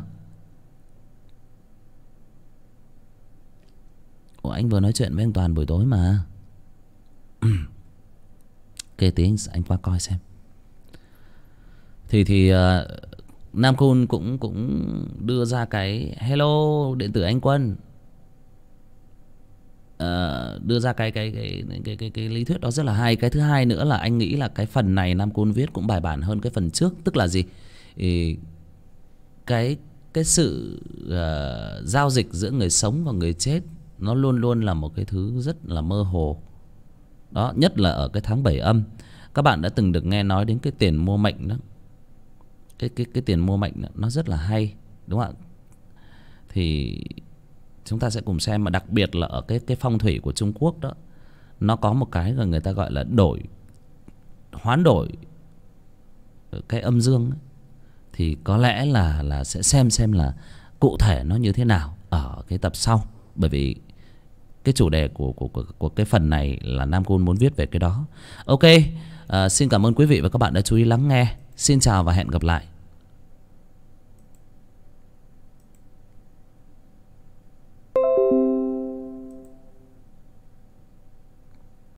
Ủa, anh vừa nói chuyện với thằng Toàn buổi tối mà. Kể tí anh qua coi xem. Thì Nam Cun cũng đưa ra cái hello điện tử anh Quân, đưa ra cái lý thuyết đó rất là hay. Cái thứ hai nữa là anh nghĩ là cái phần này Nam Cun viết cũng bài bản hơn cái phần trước. Tức là gì? Cái sự giao dịch giữa người sống và người chết nó luôn luôn là một cái thứ rất là mơ hồ. Đó, nhất là ở cái tháng 7 âm. Các bạn đã từng được nghe nói đến cái tiền mua mệnh đó. Cái tiền mua mệnh đó, nó rất là hay, đúng không ạ? Thì chúng ta sẽ cùng xem. Mà đặc biệt là ở cái phong thủy của Trung Quốc đó, nó có một cái là người ta gọi là hoán đổi cái âm dương ấy. Thì có lẽ là sẽ xem là cụ thể nó như thế nào ở cái tập sau. Bởi vì cái chủ đề của cái phần này là Nam Cun muốn viết về cái đó. Ok, xin cảm ơn quý vị và các bạn đã chú ý lắng nghe. Xin chào và hẹn gặp lại.